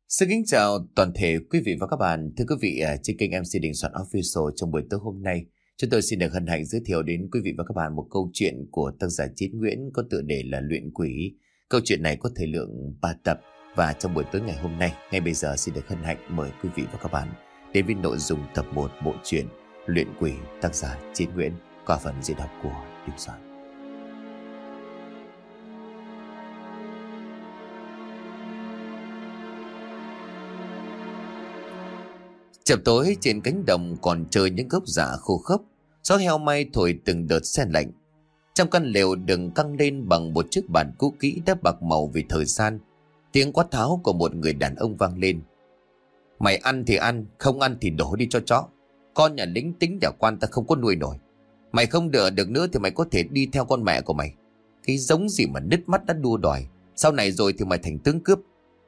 Xin kính chào toàn thể quý vị và các bạn. Thưa quý vị, trên kênh MC Đình Soạn Official trong buổi tối hôm nay, chúng tôi xin được hân hạnh giới thiệu đến quý vị và các bạn một câu chuyện của tác giả Chiến Nguyễn có tựa đề là Luyện Quỷ. Câu chuyện này có thời lượng 3 tập và trong buổi tối ngày hôm nay, ngay bây giờ xin được hân hạnh mời quý vị và các bạn đến với nội dung tập 1 bộ truyện Luyện Quỷ tác giả Chiến Nguyễn qua phần diễn đọc của Đình Soạn. Chập tối trên cánh đồng còn trời những gốc rạ khô khốc, gió heo may thổi từng đợt se lạnh. Trong căn lều đừng căng lên bằng một chiếc bàn cũ kỹ đã bạc màu vì thời gian, tiếng quát tháo của một người đàn ông vang lên. Mày ăn thì ăn, không ăn thì đổ đi cho chó. Con nhà lính tính nhà quan ta không có nuôi nổi. Mày không đỡ được nữa thì mày có thể đi theo con mẹ của mày. Cái giống gì mà nứt mắt đã đua đòi, sau này rồi thì mày thành tướng cướp.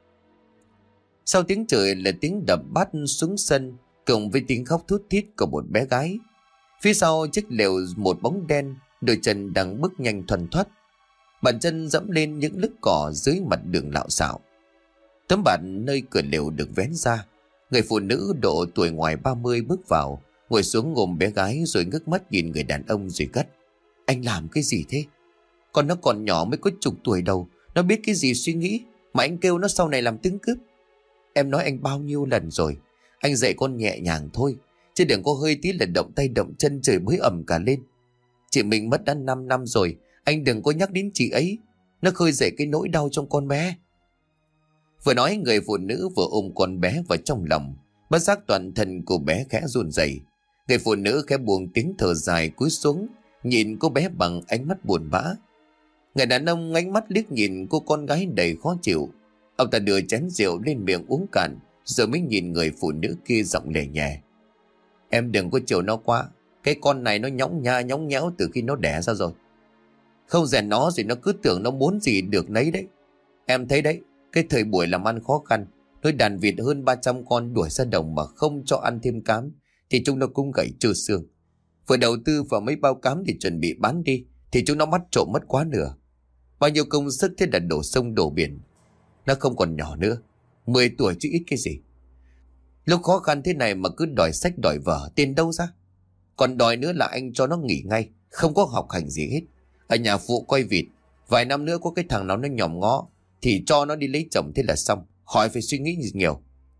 Sau tiếng trời là tiếng đập bát xuống sân, cùng với tiếng khóc thút thít của một bé gái. Phía sau chiếc lều một bóng đen, đôi chân đang bước nhanh thoăn thoắt. Bàn chân dẫm lên những lớp cỏ dưới mặt đường lạo xạo. Tấm bạt nơi cửa lều được vén ra. Người phụ nữ độ tuổi ngoài 30 bước vào, ngồi xuống ôm bé gái rồi ngước mắt nhìn người đàn ông rồi gắt. Anh làm cái gì thế? Con nó còn nhỏ mới có chục tuổi đầu, nó biết cái gì suy nghĩ mà anh kêu nó sau này làm tướng cướp. Em nói anh bao nhiêu lần rồi, anh dạy con nhẹ nhàng thôi, chứ đừng có hơi tí là động tay động chân trời mới ầm cả lên. Chị mình mất đã 5 năm rồi, anh đừng có nhắc đến chị ấy, nó khơi dậy cái nỗi đau trong con bé. Vừa nói người phụ nữ vừa ôm con bé vào trong lòng, bất giác toàn thân cô bé khẽ run rẩy. Người phụ nữ khẽ buông tiếng thở dài cúi xuống, nhìn cô bé bằng ánh mắt buồn bã. Người đàn ông ánh mắt liếc nhìn cô con gái đầy khó chịu. Ông ta đưa chén rượu lên miệng uống cạn, rồi mới nhìn người phụ nữ kia giọng lè nhẹ. Em đừng có chiều nó quá, cái con này nó nhõng nha nhõng nhẽo từ khi nó đẻ ra rồi. Không rèn nó rồi nó cứ tưởng nó muốn gì được nấy đấy. Em thấy đấy, cái thời buổi làm ăn khó khăn, nuôi đàn vịt hơn 300 con đuổi ra đồng mà không cho ăn thêm cám, thì chúng nó cũng gãy trơ xương. Vừa đầu tư vào mấy bao cám để chuẩn bị bán đi, thì chúng nó bắt trộm mất quá nửa. Bao nhiêu công sức thế là đổ sông đổ biển. Nó không còn nhỏ nữa, 10 tuổi chứ ít cái gì. Lúc khó khăn thế này mà cứ đòi sách đòi vở, tiền đâu ra? Còn đòi nữa là anh cho nó nghỉ ngay, không có học hành gì hết. Ở nhà phụ coi vịt, vài năm nữa có cái thằng nào nó nhòm ngó thì cho nó đi lấy chồng, thế là xong, khỏi phải suy nghĩ gì nhiều.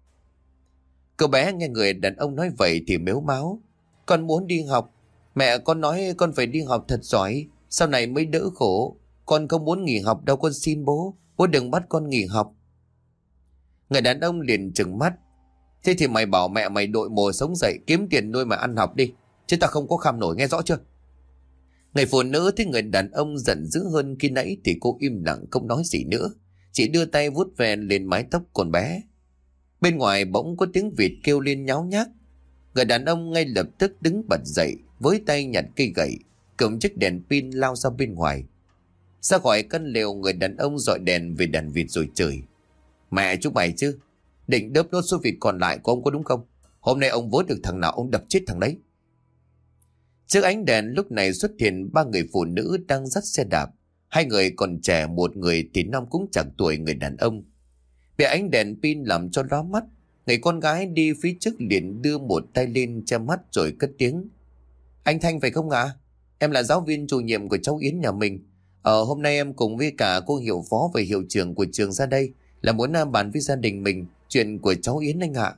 Cậu bé nghe người đàn ông nói vậy thì mếu máo. Con muốn đi học, mẹ con nói con phải đi học thật giỏi, sau này mới đỡ khổ. Con không muốn nghỉ học đâu, con xin bố, bố đừng bắt con nghỉ học. Người đàn ông liền trừng mắt. Thế thì mày bảo mẹ mày đội mồ sống dậy kiếm tiền nuôi mà ăn học đi, chứ ta không có kham nổi, nghe rõ chưa? Người phụ nữ thấy người đàn ông giận dữ hơn khi nãy thì cô im lặng không nói gì nữa, chỉ đưa tay vuốt ve lên mái tóc con bé. Bên ngoài bỗng có tiếng vịt kêu lên nháo nhác. Người đàn ông ngay lập tức đứng bật dậy, với tay nhặt cây gậy, cầm chiếc đèn pin lao ra bên ngoài. Ra khỏi căn lều, người đàn ông dọi đèn về đàn vịt rồi chửi. Mẹ chúng mày chứ, định đớp nốt số vịt còn lại của ông có đúng không? Hôm nay ông vớt được thằng nào ông đập chết thằng đấy. Trước ánh đèn lúc này xuất hiện 3 người phụ nữ đang dắt xe đạp. 2 người còn trẻ, một người thì năm cũng chẳng tuổi người đàn ông. Bị ánh đèn pin làm cho lóa mắt, người con gái đi phía trước liền đưa một tay lên che mắt rồi cất tiếng. Anh Thanh phải không ạ? Em là giáo viên chủ nhiệm của cháu Yến nhà mình. Hôm nay em cùng với cả cô hiệu phó và hiệu trưởng của trường ra đây là muốn bàn với gia đình mình chuyện của cháu Yến anh ạ.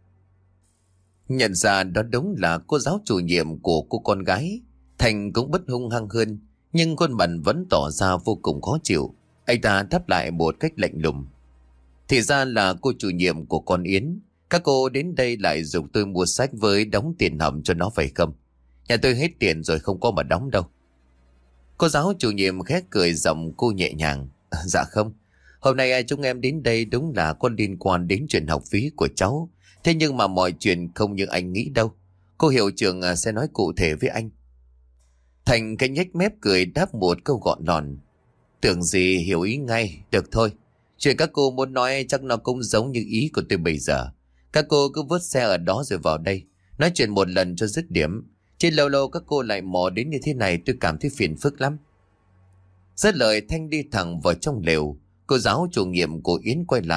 Nhận ra đó đúng là cô giáo chủ nhiệm của cô con gái, Thành cũng bất hung hăng hơn, nhưng khuôn mặt vẫn tỏ ra vô cùng khó chịu. Anh ta đáp lại một cách lạnh lùng. Thì ra là cô chủ nhiệm của con Yến. Các cô đến đây lại dùng tôi mua sách với đóng tiền hầm cho nó phải không? Nhà tôi hết tiền rồi, không có mà đóng đâu. Cô giáo chủ nhiệm khẽ cười, giọng cô nhẹ nhàng. Dạ không, hôm nay chúng em đến đây đúng là có liên quan đến chuyện học phí của cháu. Thế nhưng mà mọi chuyện không như anh nghĩ đâu. Cô hiệu trưởng sẽ nói cụ thể với anh. Thành cái nhếch mép cười đáp một câu gọn lòn. Tưởng gì hiểu ý ngay, được thôi. Chuyện các cô muốn nói chắc nó cũng giống như ý của tôi bây giờ. Các cô cứ vớt xe ở đó rồi vào đây, nói chuyện một lần cho dứt điểm. Chứ lâu lâu các cô lại mò đến như thế này, tôi cảm thấy phiền phức lắm. Dứt lời, Thanh đi thẳng vào trong lều. Cô giáo chủ nhiệm của Yến quay lại,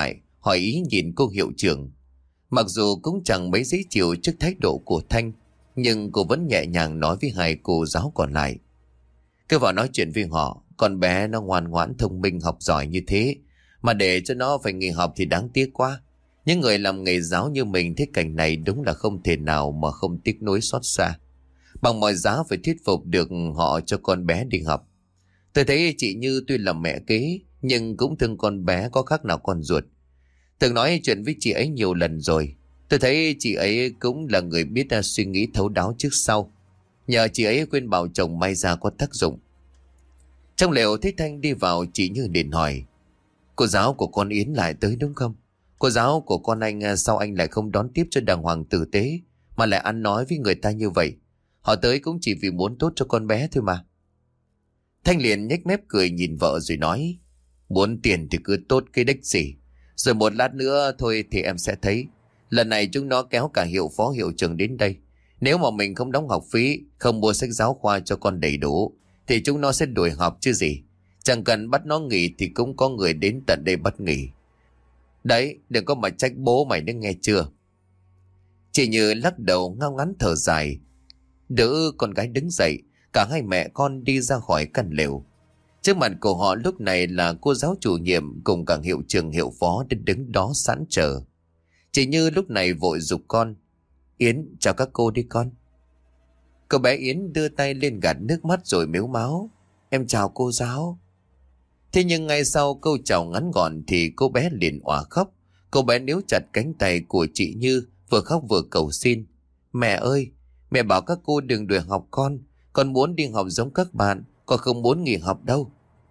hỏi ý nhìn cô hiệu trưởng. Mặc dù cũng chẳng mấy dễ chịu trước thái độ của Thanh, nhưng cô vẫn nhẹ nhàng nói với hai cô giáo còn lại. Cứ vào nói chuyện với họ, con bé nó ngoan ngoãn thông minh học giỏi như thế, mà để cho nó phải nghỉ học thì đáng tiếc quá. Những người làm nghề giáo như mình thấy cảnh này đúng là không thể nào mà không tiếc nuối xót xa. Bằng mọi giá phải thuyết phục được họ cho con bé đi học. Tôi thấy chị Như tuy là mẹ kế, nhưng cũng thương con bé có khác nào con ruột. Từng nói chuyện với chị ấy nhiều lần rồi. Tôi thấy chị ấy cũng là người biết suy nghĩ thấu đáo trước sau. Nhờ chị ấy khuyên bảo chồng may ra có tác dụng. Trong lều thấy Thanh đi vào, chị Như liền hỏi. Cô giáo của con Yến lại tới đúng không? Cô giáo của con anh sao anh lại không đón tiếp cho đàng hoàng tử tế, mà lại ăn nói với người ta như vậy? Họ tới cũng chỉ vì muốn tốt cho con bé thôi mà. Thanh liền nhếch mép cười nhìn vợ rồi nói. Muốn tiền thì cứ tốt cái đếch gì. Rồi một lát nữa thôi thì em sẽ thấy. Lần này chúng nó kéo cả hiệu phó hiệu trưởng đến đây. Nếu mà mình không đóng học phí, không mua sách giáo khoa cho con đầy đủ, thì chúng nó sẽ đuổi học chứ gì. Chẳng cần bắt nó nghỉ thì cũng có người đến tận đây bắt nghỉ. Đấy, đừng có mà trách bố mày nữa nghe chưa. Chị Như lắc đầu ngao ngắn thở dài, đỡ con gái đứng dậy. Cả hai mẹ con đi ra khỏi căn lều. Trước mặt của họ lúc này là cô giáo chủ nhiệm cùng cả hiệu trưởng hiệu phó đã đứng đó sẵn chờ. Chị Như lúc này vội giục con. Yến, chào các cô đi con. Cô bé Yến đưa tay lên gạt nước mắt rồi mếu máo. Em chào cô giáo. Thế nhưng ngay sau câu chào ngắn gọn thì cô bé liền òa khóc. Cô bé níu chặt cánh tay của chị Như, vừa khóc vừa cầu xin. Mẹ ơi, mẹ bảo các cô đừng đuổi học con muốn đi học giống các bạn, con không muốn nghỉ học đâu.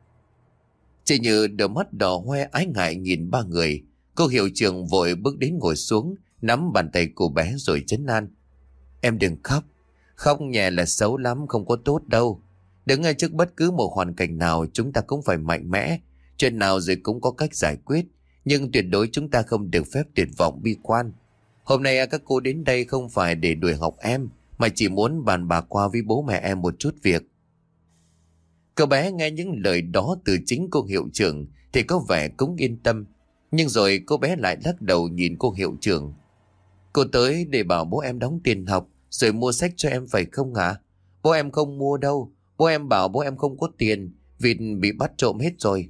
Chị Như đôi mắt đỏ hoe ái ngại nhìn ba người. Cô hiệu trưởng vội bước đến ngồi xuống, nắm bàn tay cô bé rồi trấn an. Em đừng khóc, khóc nhẹ là xấu lắm, không có tốt đâu. Đứng ngay trước bất cứ một hoàn cảnh nào chúng ta cũng phải mạnh mẽ. Chuyện nào rồi cũng có cách giải quyết, nhưng tuyệt đối chúng ta không được phép tuyệt vọng bi quan. Hôm nay các cô đến đây không phải để đuổi học em, mà chỉ muốn bàn bạc qua với bố mẹ em một chút việc. Cậu bé nghe những lời đó từ chính cô hiệu trưởng thì có vẻ cũng yên tâm. Nhưng rồi cô bé lại lắc đầu nhìn cô hiệu trưởng. Cô tới để bảo bố em đóng tiền học rồi mua sách cho em phải không ạ? Bố em không mua đâu. Bố em bảo bố em không có tiền, vịt bị bắt trộm hết rồi.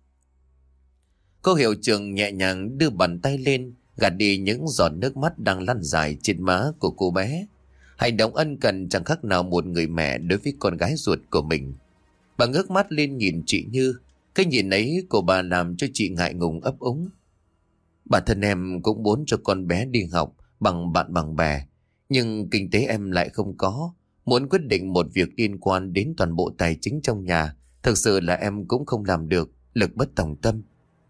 Cô hiệu trưởng nhẹ nhàng đưa bàn tay lên, gạt đi những giọt nước mắt đang lăn dài trên má của cô bé. Hành động ân cần chẳng khác nào một người mẹ đối với con gái ruột của mình. Bà ngước mắt lên nhìn chị Như. Cái nhìn ấy của bà làm cho chị ngại ngùng ấp úng. Bản thân em cũng muốn cho con bé đi học bằng bạn bằng bè, nhưng kinh tế em lại không có. Muốn quyết định một việc liên quan đến toàn bộ tài chính trong nhà, thực sự là em cũng không làm được, lực bất tòng tâm.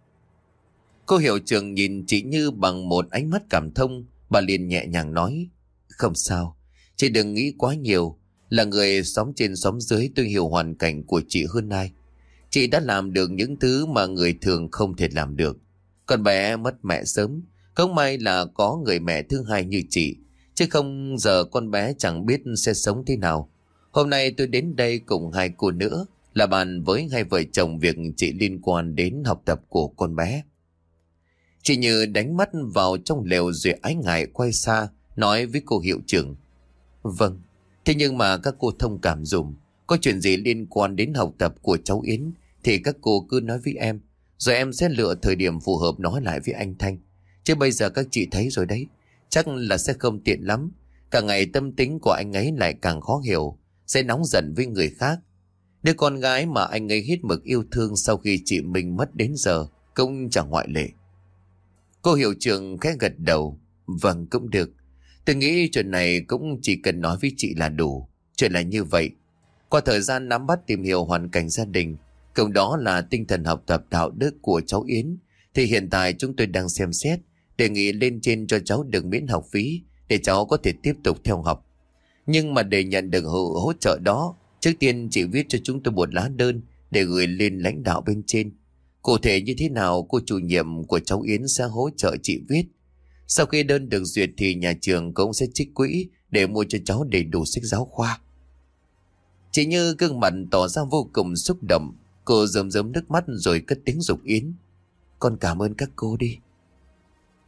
Cô hiệu trưởng nhìn chị Như bằng một ánh mắt cảm thông. Bà liền nhẹ nhàng nói. Không sao, chị đừng nghĩ quá nhiều. Là người xóm trên xóm dưới, tôi hiểu hoàn cảnh của chị hơn ai. Chị đã làm được những thứ mà người thường không thể làm được. Con bé mất mẹ sớm, không may là có người mẹ thứ hai như chị, chứ không giờ con bé chẳng biết sẽ sống thế nào. Hôm nay tôi đến đây cùng hai cô nữa, là bàn với hai vợ chồng việc chị liên quan đến học tập của con bé. Chị Như đánh mắt vào trong lều rồi ái ngại quay xa, nói với cô hiệu trưởng. Vâng, thế nhưng mà các cô thông cảm dùm. Có chuyện gì liên quan đến học tập của cháu Yến thì các cô cứ nói với em, rồi em sẽ lựa thời điểm phù hợp nói lại với anh Thanh. Chứ bây giờ các chị thấy rồi đấy, chắc là sẽ không tiện lắm. Cả ngày tâm tính của anh ấy lại càng khó hiểu, sẽ nóng giận với người khác. Đứa con gái mà anh ấy hết mực yêu thương sau khi chị mình mất đến giờ cũng chẳng ngoại lệ. Cô hiệu trưởng khẽ gật đầu. Vâng, cũng được. Tôi nghĩ chuyện này cũng chỉ cần nói với chị là đủ. Chuyện là như vậy. Qua thời gian nắm bắt tìm hiểu hoàn cảnh gia đình, cộng đó là tinh thần học tập đạo đức của cháu Yến, thì hiện tại chúng tôi đang xem xét đề nghị lên trên cho cháu được miễn học phí để cháu có thể tiếp tục theo học. Nhưng mà để nhận được hỗ trợ đó, trước tiên chị viết cho chúng tôi một lá đơn để gửi lên lãnh đạo bên trên. Cụ thể như thế nào cô chủ nhiệm của cháu Yến sẽ hỗ trợ chị viết. Sau khi đơn được duyệt thì nhà trường cũng sẽ trích quỹ để mua cho cháu đầy đủ sách giáo khoa. Chị Như gương mặt tỏ ra vô cùng xúc động. Cô rơm rớm nước mắt rồi cất tiếng giục Yến. Con cảm ơn các cô đi.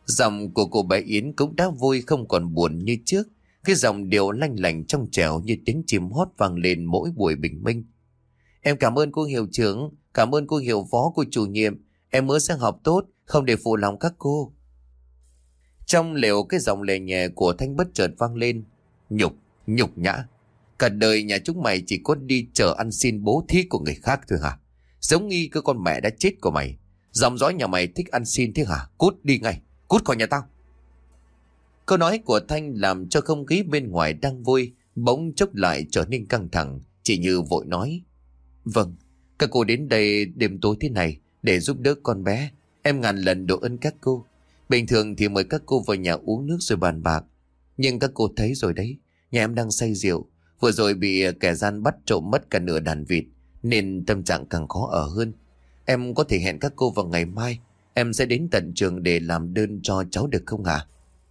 Giọng của cô bé Yến cũng đã vui không còn buồn như trước. Cái giọng điệu lanh lành trong trẻo như tiếng chim hót vang lên mỗi buổi bình minh. Em cảm ơn cô hiệu trưởng, cảm ơn cô hiệu phó, cô chủ nhiệm. Em mới sang học tốt, không để phụ lòng các cô. Trong lều cái giọng lè nhẹ của Thanh bất chợt vang lên. Nhục nhã. Cả đời nhà chúng mày chỉ có đi chờ ăn xin bố thí của người khác thôi hả? Giống y cái con mẹ đã chết của mày. Dòng dõi nhà mày thích ăn xin thế hả? Cút đi ngay, cút khỏi nhà tao. Câu nói của Thanh làm cho không khí bên ngoài đang vui bỗng chốc lại trở nên căng thẳng. Chị Như vội nói. Vâng, các cô đến đây đêm tối thế này để giúp đỡ con bé. Em ngàn lần độ ơn các cô. Bình thường thì mời các cô vào nhà uống nước rồi bàn bạc. Nhưng các cô thấy rồi đấy, nhà em đang say rượu. Vừa rồi bị kẻ gian bắt trộm mất cả nửa đàn vịt, nên tâm trạng càng khó ở hơn. Em có thể hẹn các cô vào ngày mai. Em sẽ đến tận trường để làm đơn cho cháu được không hả?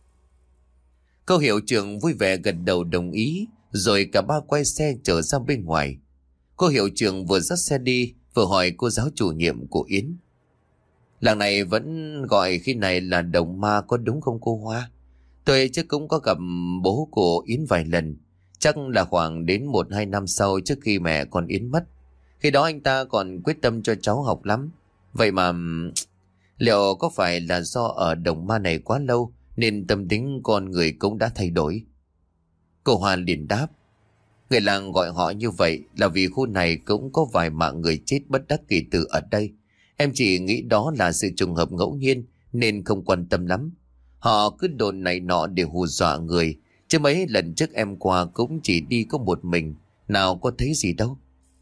Cô hiệu trưởng vui vẻ gật đầu đồng ý. Rồi cả ba quay xe trở ra bên ngoài. Cô hiệu trưởng vừa dắt xe đi vừa hỏi cô giáo chủ nhiệm của Yến. Làng này vẫn gọi khi này là Đồng Ma có đúng không cô Hoa? Tôi chứ cũng có gặp bố của Yến vài lần. Chắc là khoảng đến 1-2 năm sau trước khi mẹ con Yến mất. Khi đó anh ta còn quyết tâm cho cháu học lắm. Vậy mà liệu có phải là do ở Đồng Ma này quá lâu nên tâm tính con người cũng đã thay đổi? Cô Hoa liền đáp. Người làng gọi họ như vậy là vì khu này cũng có vài mạng người chết bất đắc kỳ tử ở đây. Em chỉ nghĩ đó là sự trùng hợp ngẫu nhiên nên không quan tâm lắm. Họ cứ đồn này nọ để hù dọa người. Chứ mấy lần trước em qua cũng chỉ đi có một mình, nào có thấy gì đâu.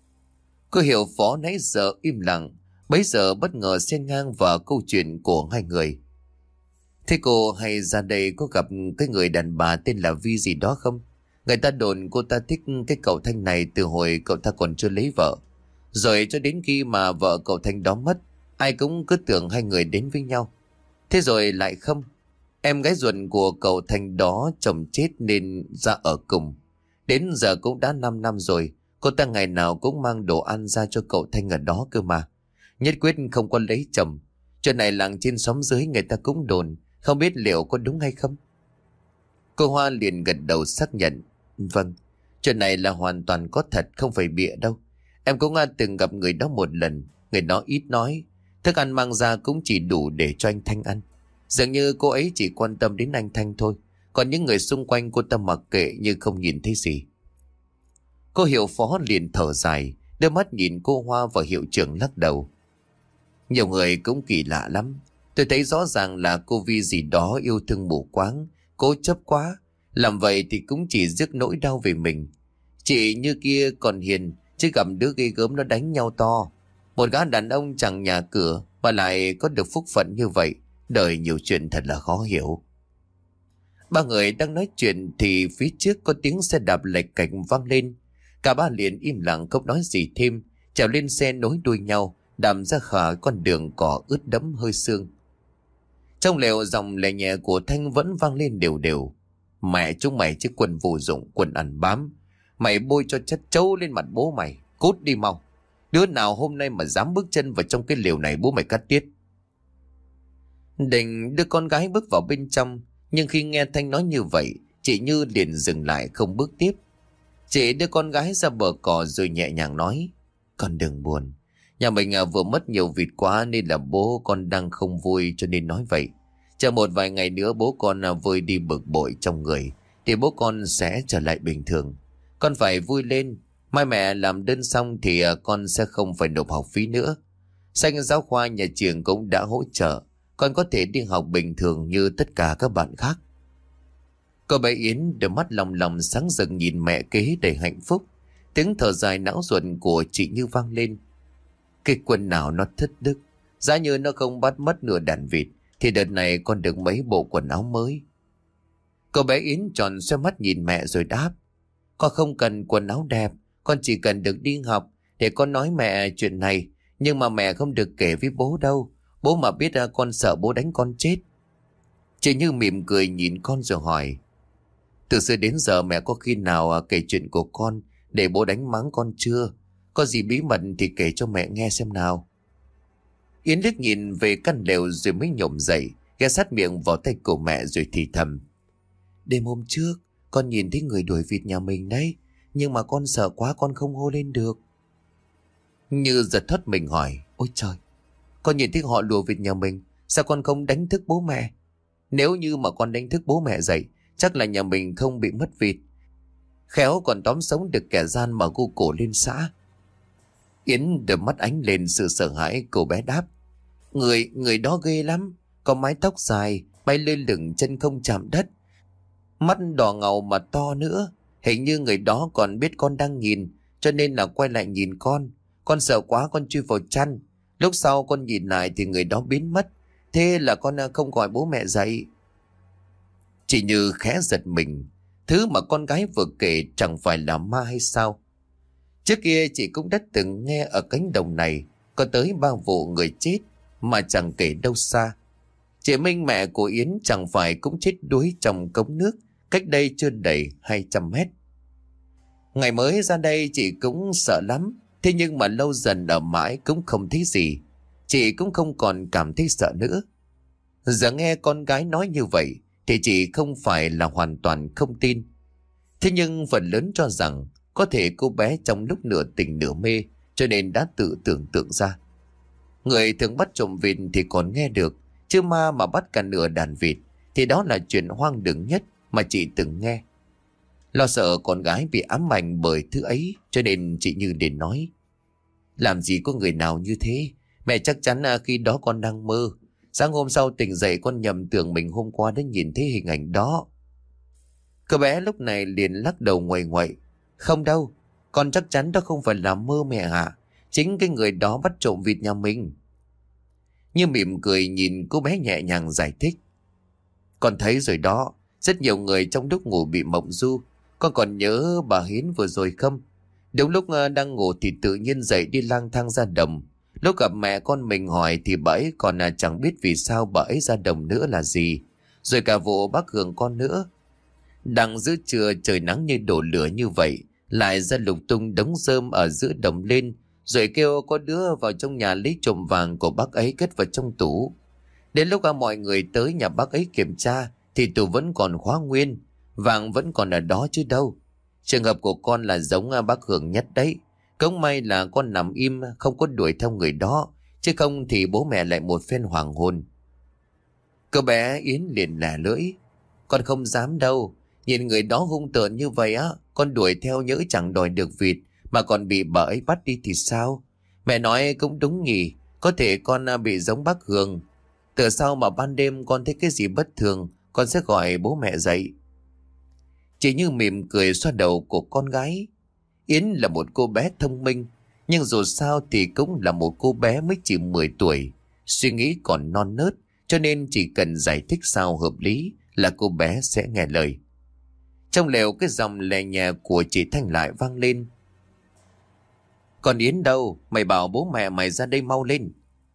Cô hiệu phó nãy giờ im lặng, bấy giờ bất ngờ xen ngang vào câu chuyện của hai người. Thế cô hay ra đây có gặp cái người đàn bà tên là Vi gì đó không? Người ta đồn cô ta thích cái cậu Thanh này từ hồi cậu ta còn chưa lấy vợ. Rồi cho đến khi mà vợ cậu Thanh đó mất, ai cũng cứ tưởng hai người đến với nhau. Thế rồi lại không. Em gái ruột của cậu Thanh đó chồng chết nên ra ở cùng. Đến giờ cũng đã 5 năm rồi. Cô ta ngày nào cũng mang đồ ăn ra cho cậu Thanh ở đó cơ mà. Nhất quyết không có lấy chồng. Chuyện này làng trên xóm dưới người ta cũng đồn. Không biết liệu có đúng hay không? Cô Hoa liền gật đầu xác nhận. Vâng, chuyện này là hoàn toàn có thật, không phải bịa đâu. Em cũng từng gặp người đó một lần. Người đó ít nói. Thức ăn mang ra cũng chỉ đủ để cho anh Thanh ăn. Dường như cô ấy chỉ quan tâm đến anh Thanh thôi. Còn những người xung quanh cô ta mặc kệ như không nhìn thấy gì. Cô hiệu phó liền thở dài, đưa mắt nhìn cô Hoa và hiệu trưởng lắc đầu. Nhiều người cũng kỳ lạ lắm. Tôi thấy rõ ràng là cô Vi gì đó yêu thương mù quáng, cố chấp quá. Làm vậy thì cũng chỉ rước nỗi đau về mình. Chị như kia còn hiền, chứ gặp đứa ghê gớm nó đánh nhau to. Một gã đàn ông chẳng nhà cửa mà lại có được phúc phận như vậy. Đời nhiều chuyện thật là khó hiểu. Ba người đang nói chuyện thì phía trước có tiếng xe đạp lệch cạch vang lên. Cả ba liền im lặng không nói gì thêm, trèo lên xe nối đuôi nhau, đạp ra khỏi con đường cỏ ướt đẫm hơi sương. Trong lều dòng lè nhẹ của Thanh vẫn vang lên đều đều. Mẹ chúng mày chứ quần vô dụng, quần ăn bám. Mày bôi cho chất trâu lên mặt bố mày, cút đi mau. Đứa nào hôm nay mà dám bước chân vào trong cái lều này bố mày cắt tiết. Định đưa con gái bước vào bên trong, nhưng khi nghe Thanh nói như vậy, chị Như liền dừng lại không bước tiếp. Chị đưa con gái ra bờ cỏ rồi nhẹ nhàng nói. Con đừng buồn. Nhà mình vừa mất nhiều vịt quá nên là bố con đang không vui cho nên nói vậy. Chờ một vài ngày nữa bố con vơi đi bực bội trong người thì bố con sẽ trở lại bình thường. Con phải vui lên. Mai mẹ làm đơn xong thì con sẽ không phải nộp học phí nữa. Sách giáo khoa nhà trường cũng đã hỗ trợ. Con có thể đi học bình thường như tất cả các bạn khác. Cô bé Yến đôi mắt lòng lòng sáng rực nhìn mẹ kế đầy hạnh phúc. Tiếng thở dài não ruột của chị Như vang lên. Cái quân nào nó thất đức. Giá như nó không bắt mất nửa đàn vịt thì đợt này con được mấy bộ quần áo mới. Cô bé Yến tròn xoay mắt nhìn mẹ rồi đáp. Con không cần quần áo đẹp. Con chỉ cần được đi học để con nói mẹ chuyện này. Nhưng mà mẹ không được kể với bố đâu. Bố mà biết con sợ bố đánh con chết. Chị Như mỉm cười nhìn con rồi hỏi. Từ xưa đến giờ mẹ có khi nào kể chuyện của con để bố đánh mắng con chưa? Có gì bí mật thì kể cho mẹ nghe xem nào. Yến liếc nhìn về căn lều rồi mới nhổm dậy, ghé sát miệng vào tay của mẹ rồi thì thầm. Đêm hôm trước, con nhìn thấy người đuổi vịt nhà mình đấy, nhưng mà con sợ quá con không hô lên được. Như giật thót mình hỏi, ôi trời, con nhìn thấy họ đuổi vịt nhà mình, sao con không đánh thức bố mẹ? Nếu như mà con đánh thức bố mẹ dậy, chắc là nhà mình không bị mất vịt. Khéo còn tóm sống được kẻ gian mà gu cổ lên xã. Yến đôi mắt ánh lên sự sợ hãi, cô bé đáp. Người đó ghê lắm, có mái tóc dài, bay lên lửng chân không chạm đất. Mắt đỏ ngầu mà to nữa, hình như người đó còn biết con đang nhìn, cho nên là quay lại nhìn con. Con sợ quá con chui vào chăn. Lúc sau con nhìn lại thì người đó biến mất. Thế là con không gọi bố mẹ dậy. Chị Như khẽ giật mình. Thứ mà con gái vừa kể chẳng phải là ma hay sao? Trước kia chị cũng đã từng nghe ở cánh đồng này có tới 3 vụ người chết mà chẳng kể đâu xa. Chị Minh mẹ của Yến chẳng phải cũng chết đuối trong cống nước cách đây chưa đầy 200 mét. Ngày mới ra đây chị cũng sợ lắm. Thế nhưng mà lâu dần ở mãi cũng không thấy gì. Chị cũng không còn cảm thấy sợ nữa. Giờ nghe con gái nói như vậy thì chị không phải là hoàn toàn không tin. Thế nhưng phần lớn cho rằng có thể cô bé trong lúc nửa tỉnh nửa mê cho nên đã tự tưởng tượng ra. Người thường bắt trộm vịt thì còn nghe được, chứ ma mà bắt cả nửa đàn vịt thì đó là chuyện hoang đường nhất mà chị từng nghe. Lo sợ con gái bị ám ảnh bởi thứ ấy cho nên chị Như đến nói. Làm gì có người nào như thế. Mẹ chắc chắn khi đó con đang mơ. Sáng hôm sau tỉnh dậy con nhầm tưởng mình hôm qua đã nhìn thấy hình ảnh đó. Cô bé lúc này liền lắc đầu nguậy nguậy. Không đâu, con chắc chắn đó không phải là mơ mẹ ạ. Chính cái người đó bắt trộm vịt nhà mình. Như mỉm cười nhìn cô bé nhẹ nhàng giải thích. Con thấy rồi đó, rất nhiều người trong lúc ngủ bị mộng du. Con còn nhớ bà Hiến vừa rồi không? Đúng lúc đang ngủ thì tự nhiên dậy đi lang thang ra đồng. Lúc gặp mẹ con mình hỏi thì bà ấy còn chẳng biết vì sao bà ấy ra đồng nữa là gì. Rồi cả vụ bác Hường con nữa. Đang giữa trưa trời nắng như đổ lửa như vậy, lại ra lục tung đống rơm ở giữa đồng lên, rồi kêu có đứa vào trong nhà lấy trộm vàng của bác ấy cất vào trong tủ. Đến lúc mọi người tới nhà bác ấy kiểm tra thì tủ vẫn còn khóa nguyên, vàng vẫn còn ở đó chứ đâu. Trường hợp của con là giống bác Hường nhất đấy. Cũng may là con nằm im không có đuổi theo người đó, chứ không thì bố mẹ lại một phen hoàng hôn. Cô bé Yến liền lẻ lưỡi. Con không dám đâu. Nhìn người đó hung tợn như vậy á, con đuổi theo nhỡ chẳng đòi được vịt mà còn bị bà ấy bắt đi thì sao? Mẹ nói cũng đúng nhỉ. Có thể con bị giống bác Hường. Từ sau mà ban đêm con thấy cái gì bất thường, con sẽ gọi bố mẹ dậy. Chị Như mỉm cười xoa đầu của con gái. Yến là một cô bé thông minh, nhưng dù sao thì cũng là một cô bé mới chỉ 10 tuổi. Suy nghĩ còn non nớt, cho nên chỉ cần giải thích sao hợp lý là cô bé sẽ nghe lời. Trong lều cái dòng lè nhẹ của chị Thanh lại vang lên. Còn Yến đâu? Mày bảo bố mẹ mày ra đây mau lên.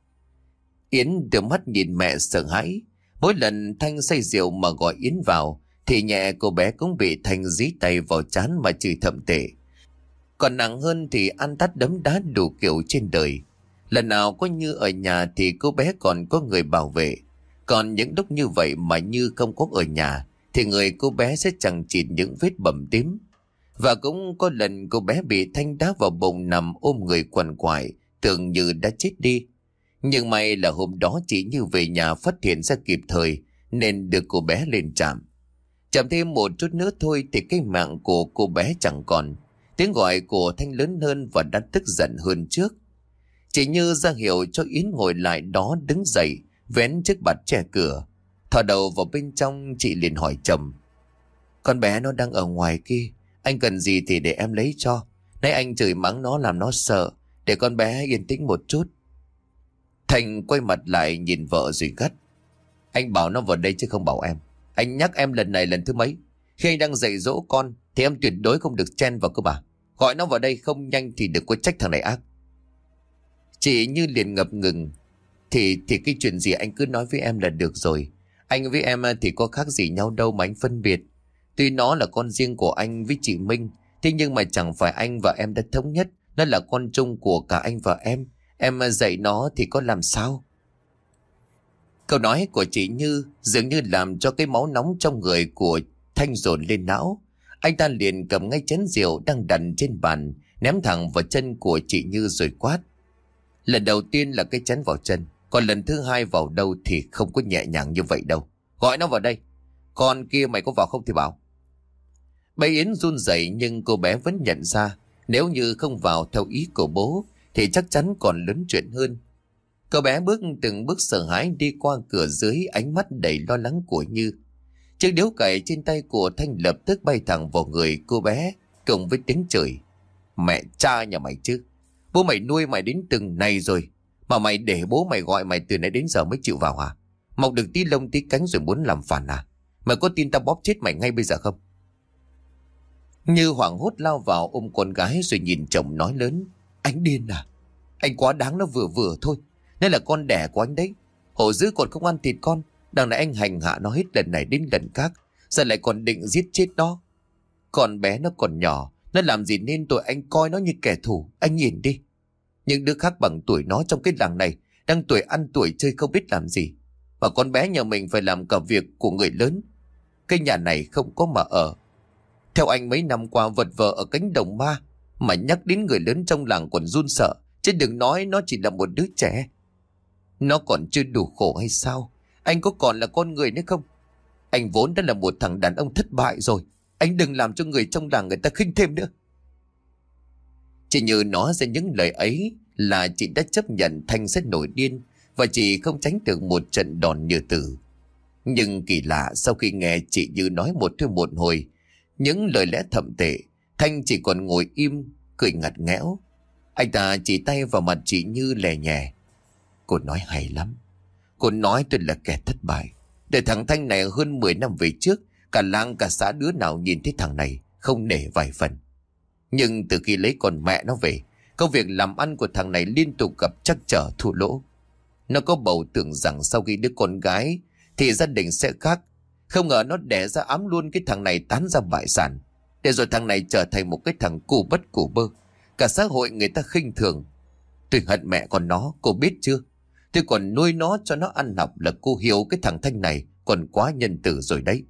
Yến đưa mắt nhìn mẹ sợ hãi. Mỗi lần Thanh say rượu mà gọi Yến vào thì nhẹ cô bé cũng bị Thanh dí tay vào trán mà chửi thậm tệ. Còn nặng hơn thì ăn tát đấm đá đủ kiểu trên đời. Lần nào có Như ở nhà thì cô bé còn có người bảo vệ. Còn những lúc như vậy mà Như không có ở nhà thì người cô bé sẽ chẳng chịt những vết bầm tím. Và cũng có lần cô bé bị Thanh đá vào bụng nằm ôm người quằn quại, tưởng như đã chết đi. Nhưng may là hôm đó chị Như về nhà phát hiện ra kịp thời nên đưa cô bé lên trạm. Chậm thêm một chút nữa thôi thì cái mạng của cô bé chẳng còn. Tiếng gọi của Thanh lớn hơn và đã tức giận hơn trước. Chị Như ra hiệu cho Yến ngồi lại đó đứng dậy, vén chiếc bạt che cửa. Thò đầu vào bên trong, chị liền hỏi chồng. Con bé nó đang ở ngoài kia, anh cần gì thì để em lấy cho. Nãy anh chửi mắng nó làm nó sợ, để con bé yên tĩnh một chút. Thành quay mặt lại nhìn vợ rồi gắt. Anh bảo nó vào đây chứ không bảo em. Anh nhắc em lần này lần thứ mấy. Khi anh đang dạy dỗ con thì em tuyệt đối không được chen vào cơ mà. Gọi nó vào đây không nhanh thì đừng có trách thằng này ác. Chị Như liền ngập ngừng. Thì cái chuyện gì anh cứ nói với em là được rồi. Anh với em thì có khác gì nhau đâu mà anh phân biệt. Tuy nó là con riêng của anh với chị Minh, thế nhưng mà chẳng phải anh và em đã thống nhất nó là con chung của cả anh và em. Em dạy nó thì có làm sao? Câu nói của chị Như dường như làm cho cái máu nóng trong người của Thanh dồn lên não. Anh ta liền cầm ngay chén rượu đang đặt trên bàn, ném thẳng vào chân của chị Như rồi quát. Lần đầu tiên là cái chén vào chân, còn lần thứ hai vào đâu thì không có nhẹ nhàng như vậy đâu. Gọi nó vào đây. Con kia mày có vào không thì bảo. Bà Yến run rẩy nhưng cô bé vẫn nhận ra nếu như không vào theo ý của bố thì chắc chắn còn lớn chuyện hơn. Cô bé từng bước sợ hãi đi qua cửa dưới ánh mắt đầy lo lắng của Như. Chiếc điếu cày trên tay của Thanh lập tức bay thẳng vào người cô bé cùng với tiếng chửi. Mẹ cha nhà mày chứ. Bố mày nuôi mày đến từng này rồi mà mày để bố mày gọi mày từ nãy đến giờ mới chịu vào hả? Mọc được tí lông tí cánh rồi muốn làm phản à? Mày có tin tao bóp chết mày ngay bây giờ không? Như hoảng hốt lao vào ôm con gái rồi nhìn chồng nói lớn. Anh điên à? Anh quá đáng, nó vừa vừa thôi. Đây là con đẻ của anh đấy. Hổ dữ còn không ăn thịt con. Đằng này anh hành hạ nó hết lần này đến lần khác. Giờ lại còn định giết chết nó. Con bé nó còn nhỏ, nó làm gì nên tội anh coi nó như kẻ thù. Anh nhìn đi. Những đứa khác bằng tuổi nó trong cái làng này đang tuổi ăn tuổi chơi không biết làm gì. Mà con bé nhà mình phải làm cả việc của người lớn. Cái nhà này không có mà ở. Theo anh mấy năm qua vật vờ ở cánh đồng ma, mà nhắc đến người lớn trong làng còn run sợ, chứ đừng nói nó chỉ là một đứa trẻ. Nó còn chưa đủ khổ hay sao? Anh có còn là con người nữa không? Anh vốn đã là một thằng đàn ông thất bại rồi. Anh đừng làm cho người trong làng người ta khinh thêm nữa. Chỉ như nói ra những lời ấy là chị đã chấp nhận Thanh sẽ nổi điên, và chị không tránh được một trận đòn như tử. Nhưng kỳ lạ, sau khi nghe chị Như nói một thôi một hồi những lời lẽ thậm tệ, Thanh chỉ còn ngồi im cười ngặt nghẽo. Anh ta chỉ tay vào mặt chị Như lè nhẹ. Cô nói hay lắm. Cô nói tôi là kẻ thất bại. Để thằng Thanh này hơn 10 năm về trước, cả làng cả xã đứa nào nhìn thấy thằng này không nể vài phần. Nhưng từ khi lấy con mẹ nó về, công việc làm ăn của thằng này liên tục gặp trắc trở thua lỗ. Nó có bầu tưởng rằng sau khi đứa con gái thì gia đình sẽ khác. Không ngờ nó đẻ ra ẵm luôn cái thằng này tán ra bại sản. Để rồi thằng này trở thành một cái thằng cù bất cù bơ. Cả xã hội người ta khinh thường. Tôi hận mẹ con nó, cô biết chưa? Tôi còn nuôi nó cho nó ăn học là cô hiểu cái thằng Thanh này còn quá nhân từ rồi đấy.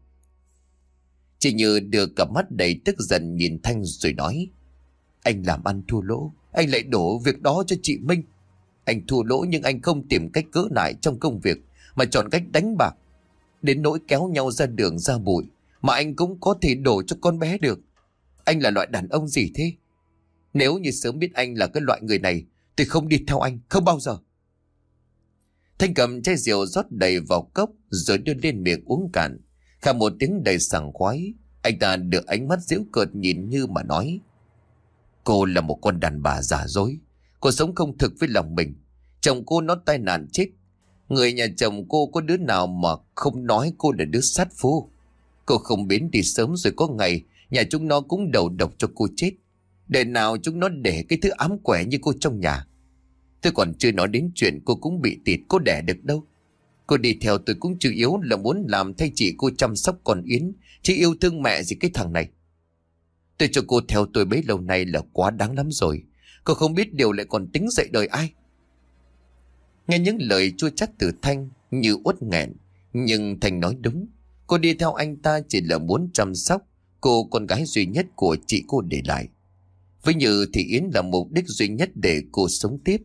Chị Như đưa cặp mắt đầy tức giận nhìn Thanh rồi nói. Anh làm ăn thua lỗ, anh lại đổ việc đó cho chị Minh. Anh thua lỗ nhưng anh không tìm cách cỡ lại trong công việc, mà chọn cách đánh bạc. Đến nỗi kéo nhau ra đường ra bụi mà anh cũng có thể đổ cho con bé được. Anh là loại đàn ông gì thế? Nếu như sớm biết anh là cái loại người này, tôi không đi theo anh, không bao giờ. Thanh cầm chai rượu rót đầy vào cốc rồi đưa lên miệng uống cạn. Khà một tiếng đầy sảng khoái, anh ta đưa ánh mắt giễu cợt nhìn Như mà nói. Cô là một con đàn bà giả dối. Cô sống không thực với lòng mình. Chồng cô nó tai nạn chết. Người nhà chồng cô có đứa nào mà không nói cô là đứa sát phu. Cô không biến đi sớm rồi có ngày nhà chúng nó cũng đầu độc cho cô chết. Để nào chúng nó để cái thứ ám quẻ như cô trong nhà. Tôi còn chưa nói đến chuyện cô cũng bị tịt, cô đẻ được đâu. Cô đi theo tôi cũng chủ yếu là muốn làm thay chị cô chăm sóc con Yến, chứ yêu thương mẹ gì cái thằng này. Tôi cho cô theo tôi bấy lâu nay là quá đáng lắm rồi. Cô không biết điều lại còn tính dạy đời ai. Nghe những lời chua chát từ Thanh như uất nghẹn, nhưng Thanh nói đúng. Cô đi theo anh ta chỉ là muốn chăm sóc cô con gái duy nhất của chị cô để lại. Với Như thì Yến là mục đích duy nhất để cô sống tiếp.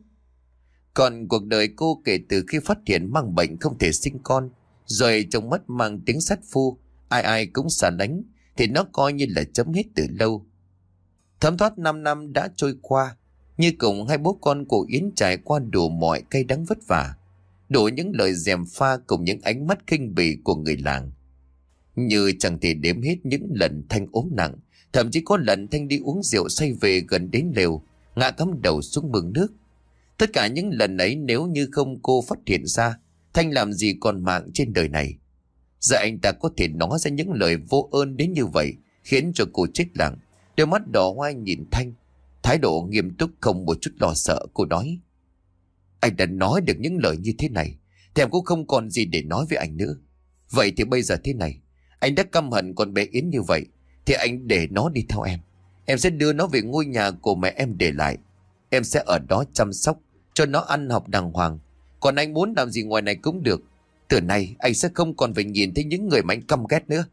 Còn cuộc đời cô kể từ khi phát hiện mang bệnh không thể sinh con, rồi trong mắt mang tiếng sát phu, ai ai cũng xa lánh, thì nó coi như là chấm hết từ lâu. Thấm thoát 5 năm đã trôi qua, Như cùng hai bố con của Yến trải qua đủ mọi cay đắng vất vả, đủ những lời gièm pha cùng những ánh mắt khinh bỉ của người làng. Như chẳng thể đếm hết những lần Thanh ốm nặng, thậm chí có lần Thanh đi uống rượu say về gần đến lều, ngã cắm đầu xuống mương nước. Tất cả những lần ấy nếu như không cô phát hiện ra, Thanh làm gì còn mạng trên đời này. Giờ anh ta có thể nói ra những lời vô ơn đến như vậy, khiến cho cô chết lặng. Đôi mắt đỏ hoe nhìn Thanh, thái độ nghiêm túc không một chút lo sợ. Cô nói, anh đã nói được những lời như thế này thì em cũng không còn gì để nói với anh nữa. Vậy thì bây giờ thế này, anh đã căm hận con bé Yến như vậy, thì anh để nó đi theo em. Em sẽ đưa nó về ngôi nhà của mẹ em để lại. Em sẽ ở đó chăm sóc cho nó ăn học đàng hoàng. Còn anh muốn làm gì ngoài này cũng được. Từ nay anh sẽ không còn phải nhìn thấy những người mà anh căm ghét nữa.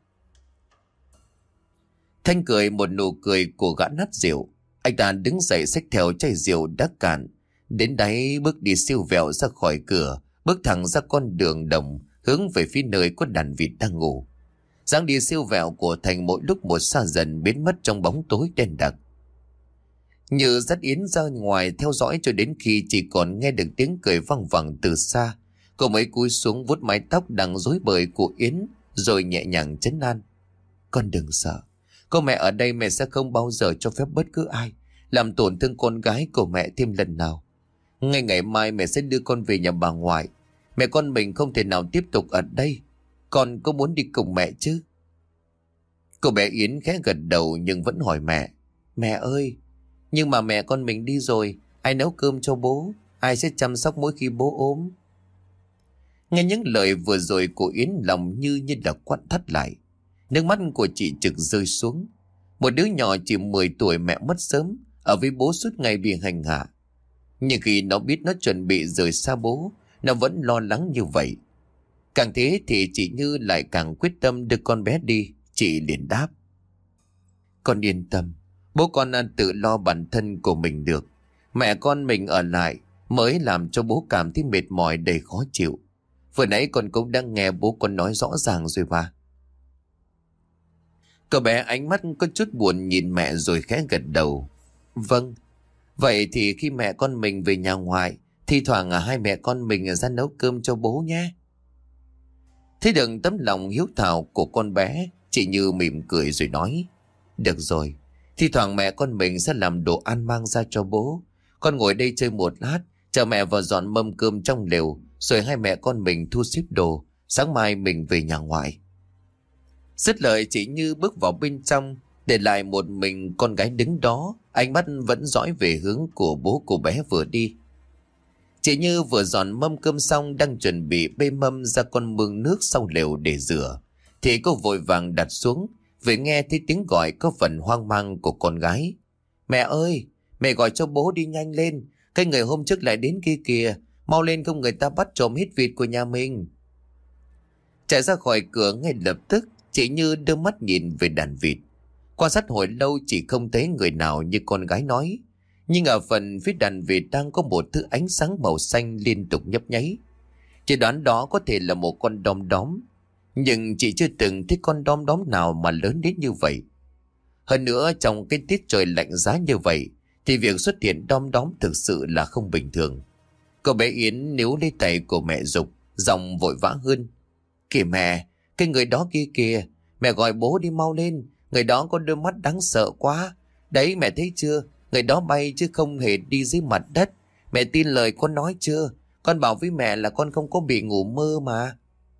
Thanh cười một nụ cười của gã nát rượu. Anh ta đứng dậy xách theo chai rượu đã cạn, đến đáy bước đi siêu vẹo ra khỏi cửa, bước thẳng ra con đường đồng hướng về phía nơi có đàn vịt đang ngủ. Dáng đi siêu vẹo của Thành mỗi lúc một xa dần, biến mất trong bóng tối đen đặc. Như dắt Yến ra ngoài theo dõi cho đến khi chỉ còn nghe được tiếng cười văng vẳng từ xa. Cô mới cúi xuống vuốt mái tóc đang rối bời của Yến, rồi nhẹ nhàng trấn an. Con đừng sợ. Có mẹ ở đây, mẹ sẽ không bao giờ cho phép bất cứ ai làm tổn thương con gái của mẹ thêm lần nào. Ngay ngày mai mẹ sẽ đưa con về nhà bà ngoại. Mẹ con mình không thể nào tiếp tục ở đây. Con có muốn đi cùng mẹ chứ? Cô bé Yến khẽ gật đầu nhưng vẫn hỏi mẹ. Mẹ ơi, nhưng mà mẹ con mình đi rồi, ai nấu cơm cho bố? Ai sẽ chăm sóc mỗi khi bố ốm? Nghe những lời vừa rồi của Yến, lòng như là quặn thắt lại. Nước mắt của chị trực rơi xuống. Một đứa nhỏ chỉ 10 tuổi mẹ mất sớm, ở với bố suốt ngày bị hành hạ. Nhưng khi nó biết nó chuẩn bị rời xa bố, nó vẫn lo lắng như vậy. Càng thế thì chị Như lại càng quyết tâm đưa con bé đi. Chị liền đáp. Con yên tâm, bố con tự lo bản thân của mình được. Mẹ con mình ở lại mới làm cho bố cảm thấy mệt mỏi đầy khó chịu. Vừa nãy con cũng đang nghe bố con nói rõ ràng rồi mà. Cậu bé ánh mắt có chút buồn nhìn mẹ rồi khẽ gật đầu. Vâng, vậy thì khi mẹ con mình về nhà ngoại, thi thoảng hai mẹ con mình ra nấu cơm cho bố nhé. Thấy được tấm lòng hiếu thảo của con bé, chị Như mỉm cười rồi nói. Được rồi, thi thoảng mẹ con mình sẽ làm đồ ăn mang ra cho bố. Con ngồi đây chơi một lát, chờ mẹ vào dọn mâm cơm trong lều, rồi hai mẹ con mình thu xếp đồ, sáng mai mình về nhà ngoại. Dứt lời chị Như bước vào bên trong, để lại một mình con gái đứng đó, ánh mắt vẫn dõi về hướng của bố cô bé vừa đi. Chị Như vừa dọn mâm cơm xong, đang chuẩn bị bê mâm ra con mương nước sau lều để rửa, thì cô vội vàng đặt xuống, vừa nghe thấy tiếng gọi có phần hoang mang của con gái. Mẹ ơi, mẹ gọi cho bố đi nhanh lên, cái người hôm trước lại đến kia kìa, mau lên không người ta bắt trộm hết vịt của nhà mình. Chạy ra khỏi cửa ngay lập tức, chị Như đưa mắt nhìn về đàn vịt. Quan sát hồi lâu chỉ không thấy người nào như con gái nói. Nhưng ở phần phía đàn vịt đang có một thứ ánh sáng màu xanh liên tục nhấp nháy. Chị đoán đó có thể là một con đom đóm. Nhưng chị chưa từng thấy con đom đóm nào mà lớn đến như vậy. Hơn nữa trong cái tiết trời lạnh giá như vậy, thì việc xuất hiện đom đóm thực sự là không bình thường. Cô bé Yến níu lấy tay của mẹ giục, giọng vội vã hơn. Kìa mẹ, cái người đó kia kìa, mẹ gọi bố đi mau lên, người đó có đôi mắt đáng sợ quá. Đấy mẹ thấy chưa, người đó bay chứ không hề đi dưới mặt đất. Mẹ tin lời con nói chưa? Con bảo với mẹ là con không có bị ngủ mơ mà.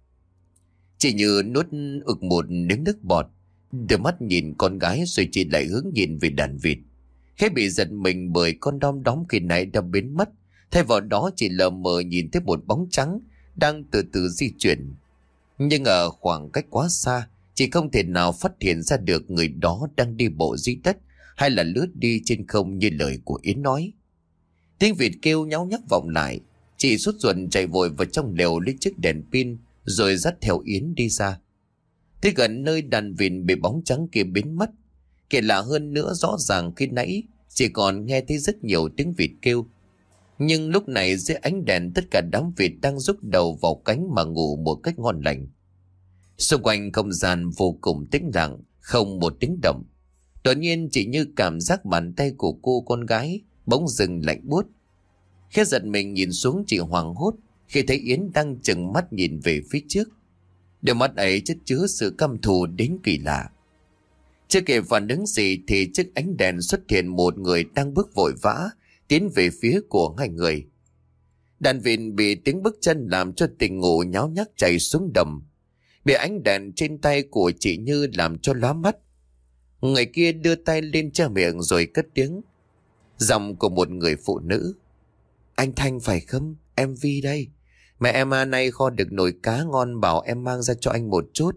Chị Như nuốt ực một miếng nước bọt, đưa mắt nhìn con gái rồi chị lại hướng nhìn về đàn vịt. Khẽ bị giật mình bởi con đom đóm khi nãy đã biến mất. Thay vào đó chỉ lờ mờ nhìn thấy một bóng trắng đang từ từ di chuyển. Nhưng ở khoảng cách quá xa, chị không thể nào phát hiện ra được người đó đang đi bộ dưới đất hay là lướt đi trên không như lời của Yến nói. Tiếng vịt kêu nháo nhác vọng lại. Chị sốt ruột chạy vội vào trong lều lấy chiếc đèn pin rồi dắt theo Yến đi ra. Thế gần nơi đàn vịt bị bóng trắng kia biến mất. Kể lạ hơn nữa, rõ ràng khi nãy chỉ còn nghe thấy rất nhiều tiếng vịt kêu. Nhưng lúc này dưới ánh đèn, tất cả đám vịt đang rúc đầu vào cánh mà ngủ một cách ngon lành. Xung quanh không gian vô cùng tĩnh lặng, không một tiếng động. Đột nhiên chỉ như cảm giác bàn tay của cô con gái bỗng dừng lạnh buốt. Khi giật mình nhìn xuống, chị hoảng hốt khi thấy Yến đang trừng mắt nhìn về phía trước. Đôi mắt ấy chất chứa sự căm thù đến kỳ lạ. Chưa kịp phản ứng gì thì trước ánh đèn xuất hiện một người đang bước vội vã tiến về phía của hai người. Đàn vịt bị tiếng bước chân làm cho tỉnh ngủ nháo nhác chạy xuống đầm. Bị ánh đèn trên tay của chị Như làm cho lóa mắt. Người kia đưa tay lên che miệng rồi cất tiếng. Giọng của một người phụ nữ. Anh Thanh phải không? Em Vi đây. Mẹ em nay kho được nồi cá ngon, bảo em mang ra cho anh một chút.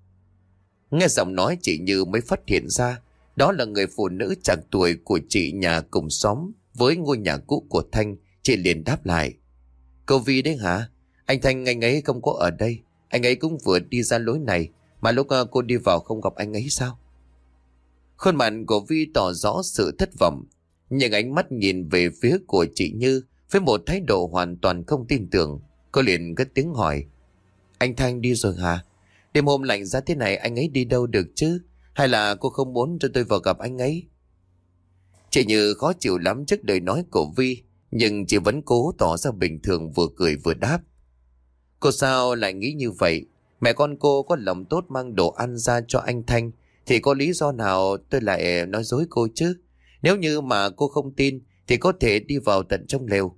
Nghe giọng nói chị Như mới phát hiện ra đó là người phụ nữ chạc tuổi của chị nhà cùng xóm với ngôi nhà cũ của Thanh. Chị liền đáp lại. Cô Vi đấy hả? Anh Thanh anh ấy không có ở đây. Anh ấy cũng vừa đi ra lối này. Mà lúc cô đi vào không gặp anh ấy sao? Khuôn mặt của Vi tỏ rõ sự thất vọng. Nhưng ánh mắt nhìn về phía của chị Như với một thái độ hoàn toàn không tin tưởng. Cô liền cất tiếng hỏi. Anh Thanh đi rồi hả? Đêm hôm lạnh giá thế này anh ấy đi đâu được chứ? Hay là cô không muốn cho tôi vào gặp anh ấy? Chị Như khó chịu lắm trước lời nói của Vi, nhưng chị vẫn cố tỏ ra bình thường, vừa cười vừa đáp. Cô sao lại nghĩ như vậy? Mẹ con cô có lòng tốt mang đồ ăn ra cho anh Thanh, thì có lý do nào tôi lại nói dối cô chứ? Nếu như mà cô không tin thì có thể đi vào tận trong lều.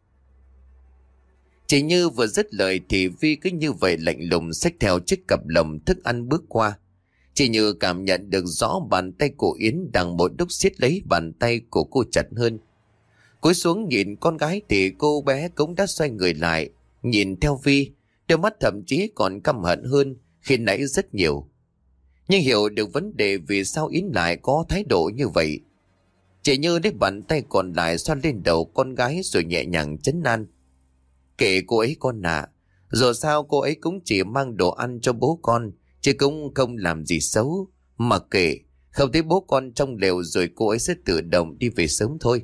Chị Như vừa dứt lời thì Vi cứ như vậy lạnh lùng xách theo chiếc cặp lồng thức ăn bước qua. Chị Như cảm nhận được rõ bàn tay của Yến đang một đúc siết lấy bàn tay của cô chặt hơn. Cúi xuống nhìn con gái thì cô bé cũng đã xoay người lại, nhìn theo Vi, đôi mắt thậm chí còn căm hận hơn khi nãy rất nhiều. Nhưng hiểu được vấn đề vì sao Yến lại có thái độ như vậy. Chị Như lấy bàn tay còn lại xoa lên đầu con gái rồi nhẹ nhàng trấn an. Kệ cô ấy con ạ, dù sao cô ấy cũng chỉ mang đồ ăn cho bố con, chứ cũng không làm gì xấu. Mà kệ, không thấy bố con trong lều rồi cô ấy sẽ tự động đi về sớm thôi.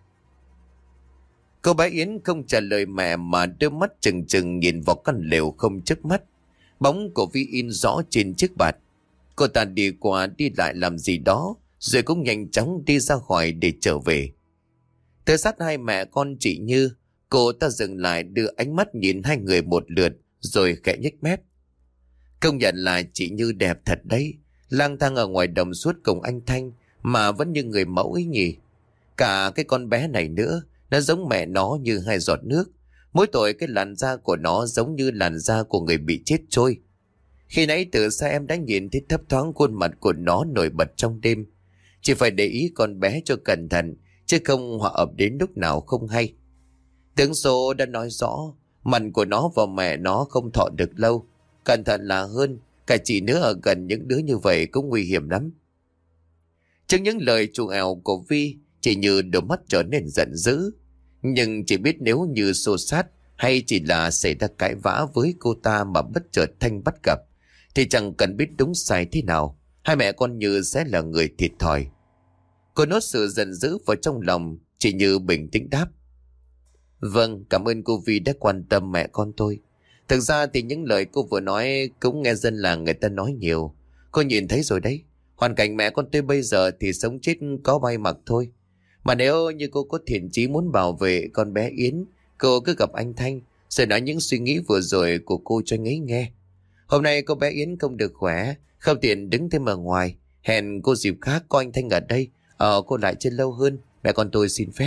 Cô bé Yến không trả lời mẹ mà đôi mắt trừng trừng nhìn vào căn lều không chớp mắt. Bóng của Vi in rõ trên chiếc bạt. Cô ta đi qua đi lại làm gì đó, rồi cũng nhanh chóng đi ra khỏi để trở về. Tới sát hai mẹ con chị Như, cô ta dừng lại đưa ánh mắt nhìn hai người một lượt rồi khẽ nhếch mép. Công nhận là chị Như đẹp thật đấy, lang thang ở ngoài đồng suốt cùng anh Thanh mà vẫn như người mẫu ấy nhỉ. Cả cái con bé này nữa, nó giống mẹ nó như hai giọt nước. Mỗi tội cái làn da của nó giống như làn da của người bị chết trôi. Khi nãy từ xa em đã nhìn thấy thấp thoáng khuôn mặt của nó nổi bật trong đêm. Chỉ phải để ý con bé cho cẩn thận, chứ không họa ập đến lúc nào không hay. Tướng số đã nói rõ, mặt của nó và mẹ nó không thọ được lâu. Cẩn thận là hơn, cả chị nữa ở gần những đứa như vậy cũng nguy hiểm lắm. Trước những lời trù ảo của Vi, chị Như đôi mắt trở nên giận dữ. Nhưng chỉ biết nếu như xô xát hay chỉ là xảy ra cãi vã với cô ta mà bất chợt Thanh bắt gặp, thì chẳng cần biết đúng sai thế nào, hai mẹ con Như sẽ là người thiệt thòi. Cô nuốt sự giận dữ vào trong lòng, chị Như bình tĩnh đáp. Vâng, cảm ơn cô Vi đã quan tâm mẹ con tôi. Thực ra thì những lời cô vừa nói cũng nghe dân làng người ta nói nhiều. Cô nhìn thấy rồi đấy, hoàn cảnh mẹ con tôi bây giờ thì sống chết có bay mặc thôi. Mà nếu như cô có thiện chí muốn bảo vệ con bé Yến, cô cứ gặp anh Thanh rồi nói những suy nghĩ vừa rồi của cô cho anh ấy nghe. Hôm nay cô bé Yến không được khỏe, không tiện đứng thêm ở ngoài. Hẹn cô dịp khác có anh Thanh ở đây, cô lại chơi lâu hơn, mẹ con tôi xin phép.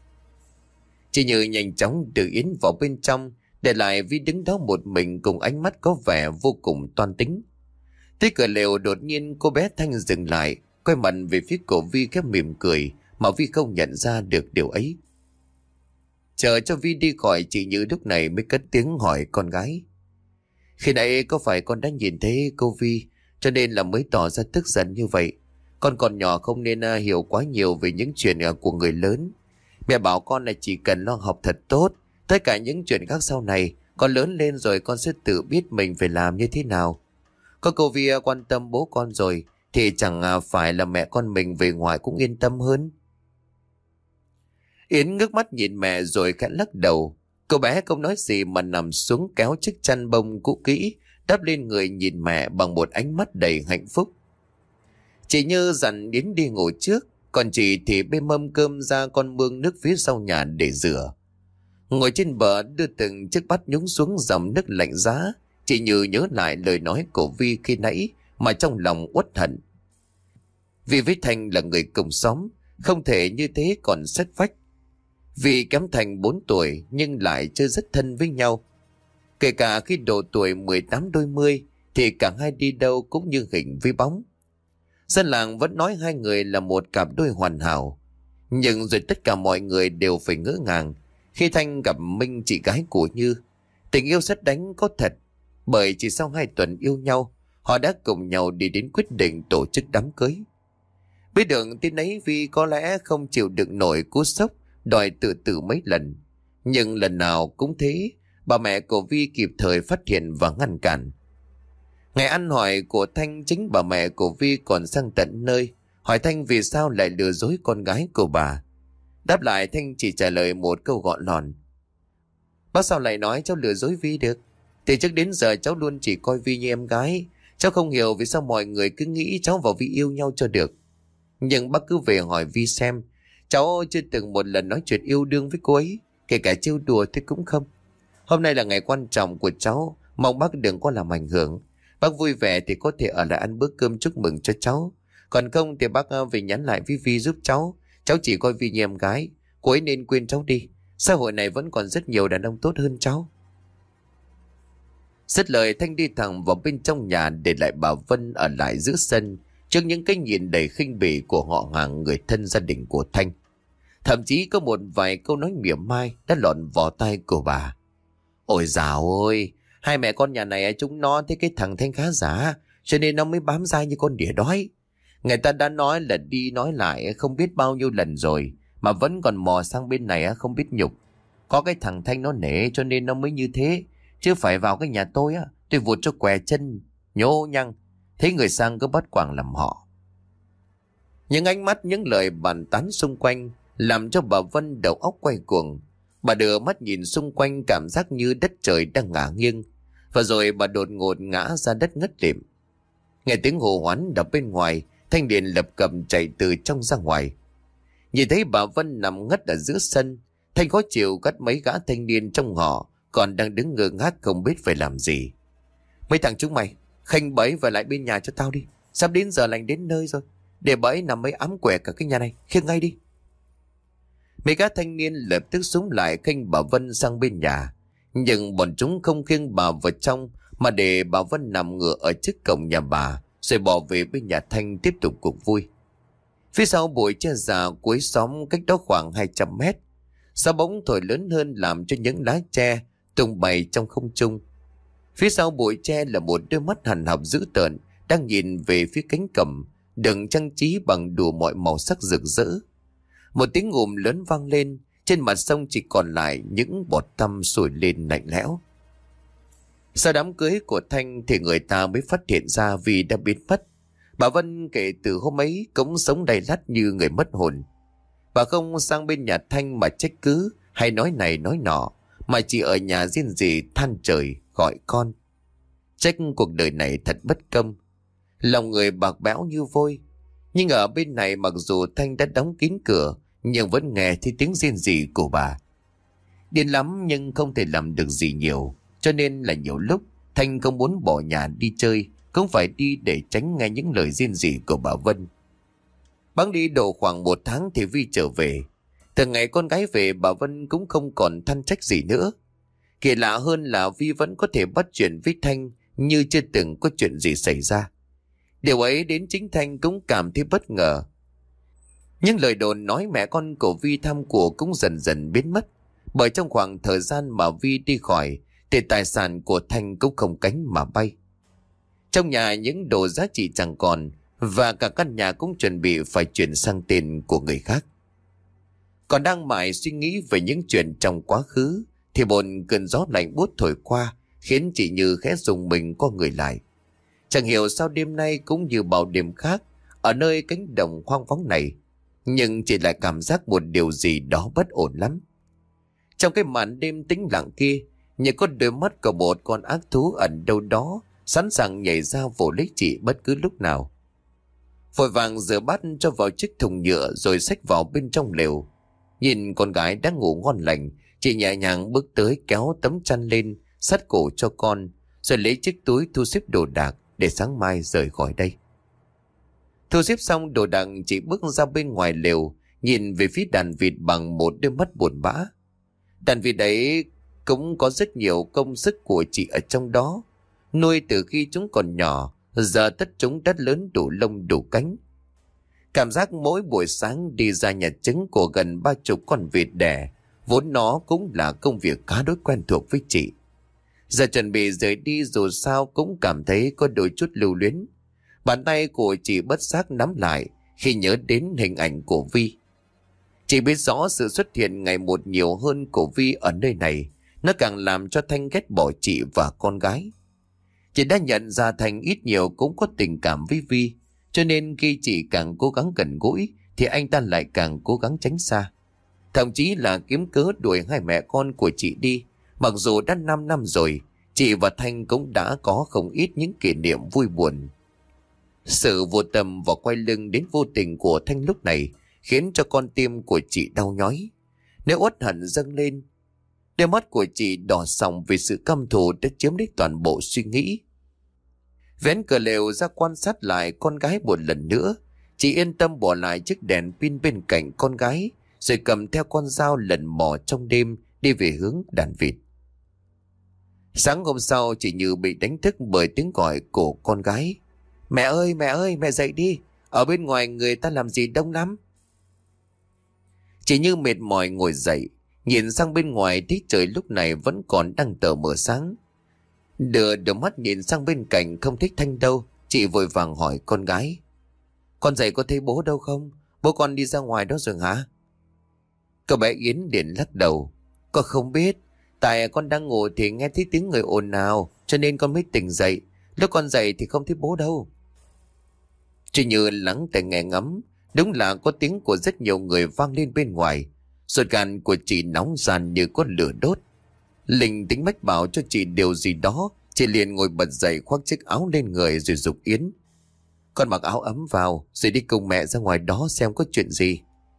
Chị Như nhanh chóng đưa Yến vào bên trong, để lại Vi đứng đó một mình cùng ánh mắt có vẻ vô cùng toan tính. Tới cửa lều đột nhiên cô bé Thanh dừng lại, quay mặt về phía cổ Vi khẽ mỉm cười, mà Vi không nhận ra được điều ấy. Chờ cho Vi đi khỏi, chị Như lúc này mới cất tiếng hỏi con gái. Khi nãy có phải con đã nhìn thấy cô Vi, cho nên là mới tỏ ra tức giận như vậy? Con còn nhỏ không nên hiểu quá nhiều về những chuyện của người lớn. Mẹ bảo con là chỉ cần lo học thật tốt, tất cả những chuyện khác sau này, con lớn lên rồi con sẽ tự biết mình phải làm như thế nào. Có cô Vi quan tâm bố con rồi, thì chẳng phải là mẹ con mình về ngoài cũng yên tâm hơn. Yến ngước mắt nhìn mẹ rồi khẽ lắc đầu. Cô bé không nói gì mà nằm xuống kéo chiếc chăn bông cũ kỹ đắp lên người, nhìn mẹ bằng một ánh mắt đầy hạnh phúc. Chị Như dặn Yến đi ngủ trước, còn chị thì bê mâm cơm ra con mương nước phía sau nhà để rửa. Ngồi trên bờ đưa từng chiếc bát nhúng xuống dòng nước lạnh giá, chị Như nhớ lại lời nói của Vi khi nãy mà trong lòng uất hận. Vì với Thành là người cùng xóm, không thể như thế còn sát vách. Vì kém Thành 4 tuổi nhưng lại chơi rất thân với nhau. Kể cả khi độ tuổi 18 đôi mươi thì cả hai đi đâu cũng như hình với bóng. Dân làng vẫn nói hai người là một cặp đôi hoàn hảo. Nhưng rồi tất cả mọi người đều phải ngỡ ngàng khi Thanh gặp Minh, chị gái của Như. Tình yêu sét đánh có thật, bởi chỉ sau 2 tuần yêu nhau, họ đã cùng nhau đi đến quyết định tổ chức đám cưới. Biết được tin ấy, Vi có lẽ không chịu đựng nổi cú sốc, đòi tự tử mấy lần. Nhưng lần nào cũng thế, Bà mẹ của Vi kịp thời phát hiện và ngăn cản. Ngày ăn hỏi của Thanh, chính bà mẹ của Vi còn sang tận nơi hỏi Thanh vì sao lại lừa dối con gái của bà. Đáp lại, Thanh chỉ trả lời một câu gọn lòn: bác sao lại nói cháu lừa dối Vi được? Từ trước đến giờ cháu luôn chỉ coi Vi như em gái. Cháu không hiểu vì sao mọi người cứ nghĩ cháu và Vi yêu nhau cho được. Nhưng bác cứ về hỏi Vi xem, cháu chưa từng một lần nói chuyện yêu đương với cô ấy, kể cả trêu đùa thì cũng không. Hôm nay là ngày quan trọng của cháu, mong bác đừng có làm ảnh hưởng. Bác vui vẻ thì có thể ở lại ăn bữa cơm chúc mừng cho cháu. Còn không thì bác về nhắn lại với Vi giúp cháu. Cháu chỉ coi Vi như em gái, cô ấy nên quên cháu đi. Xã hội này vẫn còn rất nhiều đàn ông tốt hơn cháu. Dứt lời, Thanh đi thẳng vào bên trong nhà, để lại bà Vân ở lại giữa sân trước những cái nhìn đầy khinh bỉ của họ hàng người thân gia đình của Thanh. Thậm chí có một vài câu nói mỉa mai đã lọt vào tai của bà. Ôi dào ôi, hai mẹ con nhà này chúng nó thấy cái thằng Thanh khá giả, cho nên nó mới bám dai như con đỉa đói. Người ta đã nói là đi nói lại không biết bao nhiêu lần rồi, mà vẫn còn mò sang bên này không biết nhục. Có cái thằng Thanh nó nể cho nên nó mới như thế, chứ phải vào cái nhà tôi tôi vụt cho què chân, nhô nhăng. Thấy người sang cứ bắt quàng làm họ. Những ánh mắt, những lời bàn tán xung quanh làm cho bà Vân đầu óc quay cuồng. Bà đưa mắt nhìn xung quanh, cảm giác như đất trời đang ngả nghiêng. Và rồi bà đột ngột ngã ra đất ngất lịm. Nghe tiếng hô hoán đập bên ngoài, Thanh liền lập cập chạy từ trong ra ngoài. Nhìn thấy bà Vân nằm ngất ở giữa sân, Thanh khó chịu gắt mấy gã thanh niên trong họ còn đang đứng ngơ ngác không biết phải làm gì. Mấy thằng chúng mày khênh bẫy về lại bên nhà cho tao đi, sắp đến giờ lành đến nơi rồi, để bẫy nằm mấy ám quẻ cả cái nhà này, khiêng ngay đi. Mấy gã thanh niên lập tức xúm lại khênh bà Vân sang bên nhà, nhưng bọn chúng không khiêng bà vào trong mà để bà Vân nằm ngửa ở trước cổng nhà bà, rồi bỏ về bên nhà Thanh tiếp tục cuộc vui. Phía sau bụi tre già cuối xóm cách đó khoảng 200 mét, gió bỗng thổi lớn hơn làm cho những lá tre tung bay trong không trung. Phía sau bụi tre là một đôi mắt hằn học dữ tợn đang nhìn về phía cánh cẩm đựng trang trí bằng đủ mọi màu sắc rực rỡ. Một tiếng ngùm lớn vang lên, trên mặt sông chỉ còn lại những bọt tăm sủi lên lạnh lẽo. Sau đám cưới của Thanh thì người ta mới phát hiện ra vì đã biến mất. Bà Vân kể từ hôm ấy cũng sống đầy lắt như người mất hồn. Bà không sang bên nhà Thanh mà trách cứ hay nói này nói nọ, mà chỉ ở nhà riêng rỉ than trời gọi con. Trách cuộc đời này thật bất công, lòng người bạc bẽo như vôi. Nhưng ở bên này mặc dù Thanh đã đóng kín cửa, nhưng vẫn nghe thấy tiếng riêng rỉ của bà. Điên lắm nhưng không thể làm được gì nhiều, cho nên là nhiều lúc Thanh không muốn bỏ nhà đi chơi, cũng phải đi để tránh nghe những lời riêng rỉ của bà Vân. Bẵng đi độ khoảng 1 tháng thì Vi trở về. Từ ngày con gái về, bà Vân cũng không còn than trách gì nữa. Kỳ lạ hơn là Vi vẫn có thể bắt chuyện với Thanh như chưa từng có chuyện gì xảy ra. Điều ấy đến chính Thanh cũng cảm thấy bất ngờ. Nhưng lời đồn nói mẹ con của Vi tham của cũng dần dần biến mất. Bởi trong khoảng thời gian mà Vi đi khỏi thì tài sản của Thanh cũng không cánh mà bay. Trong nhà những đồ giá trị chẳng còn, và cả căn nhà cũng chuẩn bị phải chuyển sang tên của người khác. Còn đang mải suy nghĩ về những chuyện trong quá khứ thì một cơn gió lạnh buốt thổi qua, khiến chị Như khẽ rùng mình co người lại. Chẳng hiểu sao đêm nay cũng như bao đêm khác, ở nơi cánh đồng hoang vắng này, nhưng chị lại cảm giác một điều gì đó bất ổn lắm. Trong cái màn đêm tĩnh lặng kia, như có đôi mắt của một con ác thú ẩn đâu đó, sẵn sàng nhảy ra vồ lấy chị bất cứ lúc nào. Vội vàng rửa bát cho vào chiếc thùng nhựa rồi xách vào bên trong lều. Nhìn con gái đang ngủ ngon lành, chị nhẹ nhàng bước tới kéo tấm chăn lên, sát cổ cho con, rồi lấy chiếc túi thu xếp đồ đạc để sáng mai rời khỏi đây. Thu xếp xong đồ đạc, chị bước ra bên ngoài lều, nhìn về phía đàn vịt bằng một đôi mắt buồn bã. Đàn vịt ấy cũng có rất nhiều công sức của chị ở trong đó. Nuôi từ khi chúng còn nhỏ, giờ tất chúng đã lớn đủ lông đủ cánh. Cảm giác mỗi buổi sáng đi ra nhà trứng của gần 30 con vịt đẻ, vốn nó cũng là công việc khá đối quen thuộc với chị. Giờ chuẩn bị rời đi dù sao cũng cảm thấy có đôi chút lưu luyến. Bàn tay của chị bất giác nắm lại khi nhớ đến hình ảnh của Vi. Chị biết rõ sự xuất hiện ngày một nhiều hơn của Vi ở nơi này Nó càng làm cho Thanh ghét bỏ chị và con gái. Chị đã nhận ra Thanh ít nhiều cũng có tình cảm với Vi, cho nên khi chị càng cố gắng gần gũi thì anh ta lại càng cố gắng tránh xa. Thậm chí là kiếm cớ đuổi hai mẹ con của chị đi. Mặc dù đã 5 năm rồi, chị và Thanh cũng đã có không ít những kỷ niệm vui buồn. Sự vô tâm và quay lưng đến vô tình của Thanh lúc này khiến cho con tim của chị đau nhói. Nếu uất hận dâng lên, đôi mắt của chị đỏ sòng vì sự căm thù đã chiếm lấy toàn bộ suy nghĩ. Vén cờ lều ra quan sát lại con gái một lần nữa, chị yên tâm bỏ lại chiếc đèn pin bên cạnh con gái, rồi cầm theo con dao lần mò trong đêm đi về hướng đàn vịt. Sáng hôm sau, chị Như bị đánh thức bởi tiếng gọi của con gái. Mẹ ơi, mẹ dậy đi, ở bên ngoài người ta làm gì đông lắm. Chị Như mệt mỏi ngồi dậy, nhìn sang bên ngoài thấy trời lúc này vẫn còn đang tờ mờ sáng. Đưa đôi mắt nhìn sang bên cạnh không thấy Thanh đâu, chị vội vàng hỏi con gái. Con dậy có thấy bố đâu không? Bố con đi ra ngoài đó rồi hả? Cậu bé Yến liền lắc đầu. Con không biết, tại con đang ngủ thì nghe thấy tiếng người ồn ào, cho nên con mới tỉnh dậy. Lúc con dậy thì không thấy bố đâu. Chị Như lắng tai nghe ngắm, đúng là có tiếng của rất nhiều người vang lên bên ngoài. Ruột gan của chị nóng ran như có lửa đốt. Linh tính mách bảo cho chị điều gì đó, chị liền ngồi bật dậy khoác chiếc áo lên người rồi giục Yến. Con mặc áo ấm vào, rồi đi cùng mẹ ra ngoài đó xem có chuyện gì.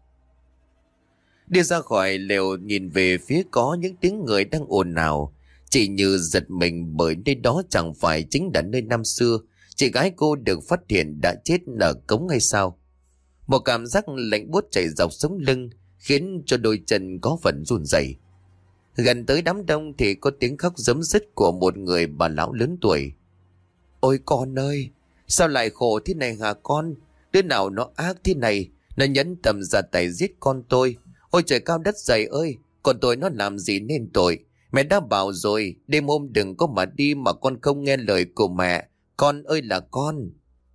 Đi ra khỏi lều nhìn về phía có những tiếng người đang ồn ào. Chị Như giật mình bởi nơi đó chẳng phải chính là nơi năm xưa chị gái cô được phát hiện đã chết ở cống hay sao. Một cảm giác lạnh buốt chảy dọc sống lưng khiến cho đôi chân có phần run rẩy. Gần tới đám đông thì có tiếng khóc rấm rứt của một người bà lão lớn tuổi. Ôi con ơi, sao lại khổ thế này hả con? Đứa nào nó ác thế này, nó nhẫn tâm ra tay giết con tôi. Ôi trời cao đất dày ơi, con tôi nó làm gì nên tội? Mẹ đã bảo rồi, đêm hôm đừng có mà đi mà con không nghe lời của mẹ. Con ơi là con.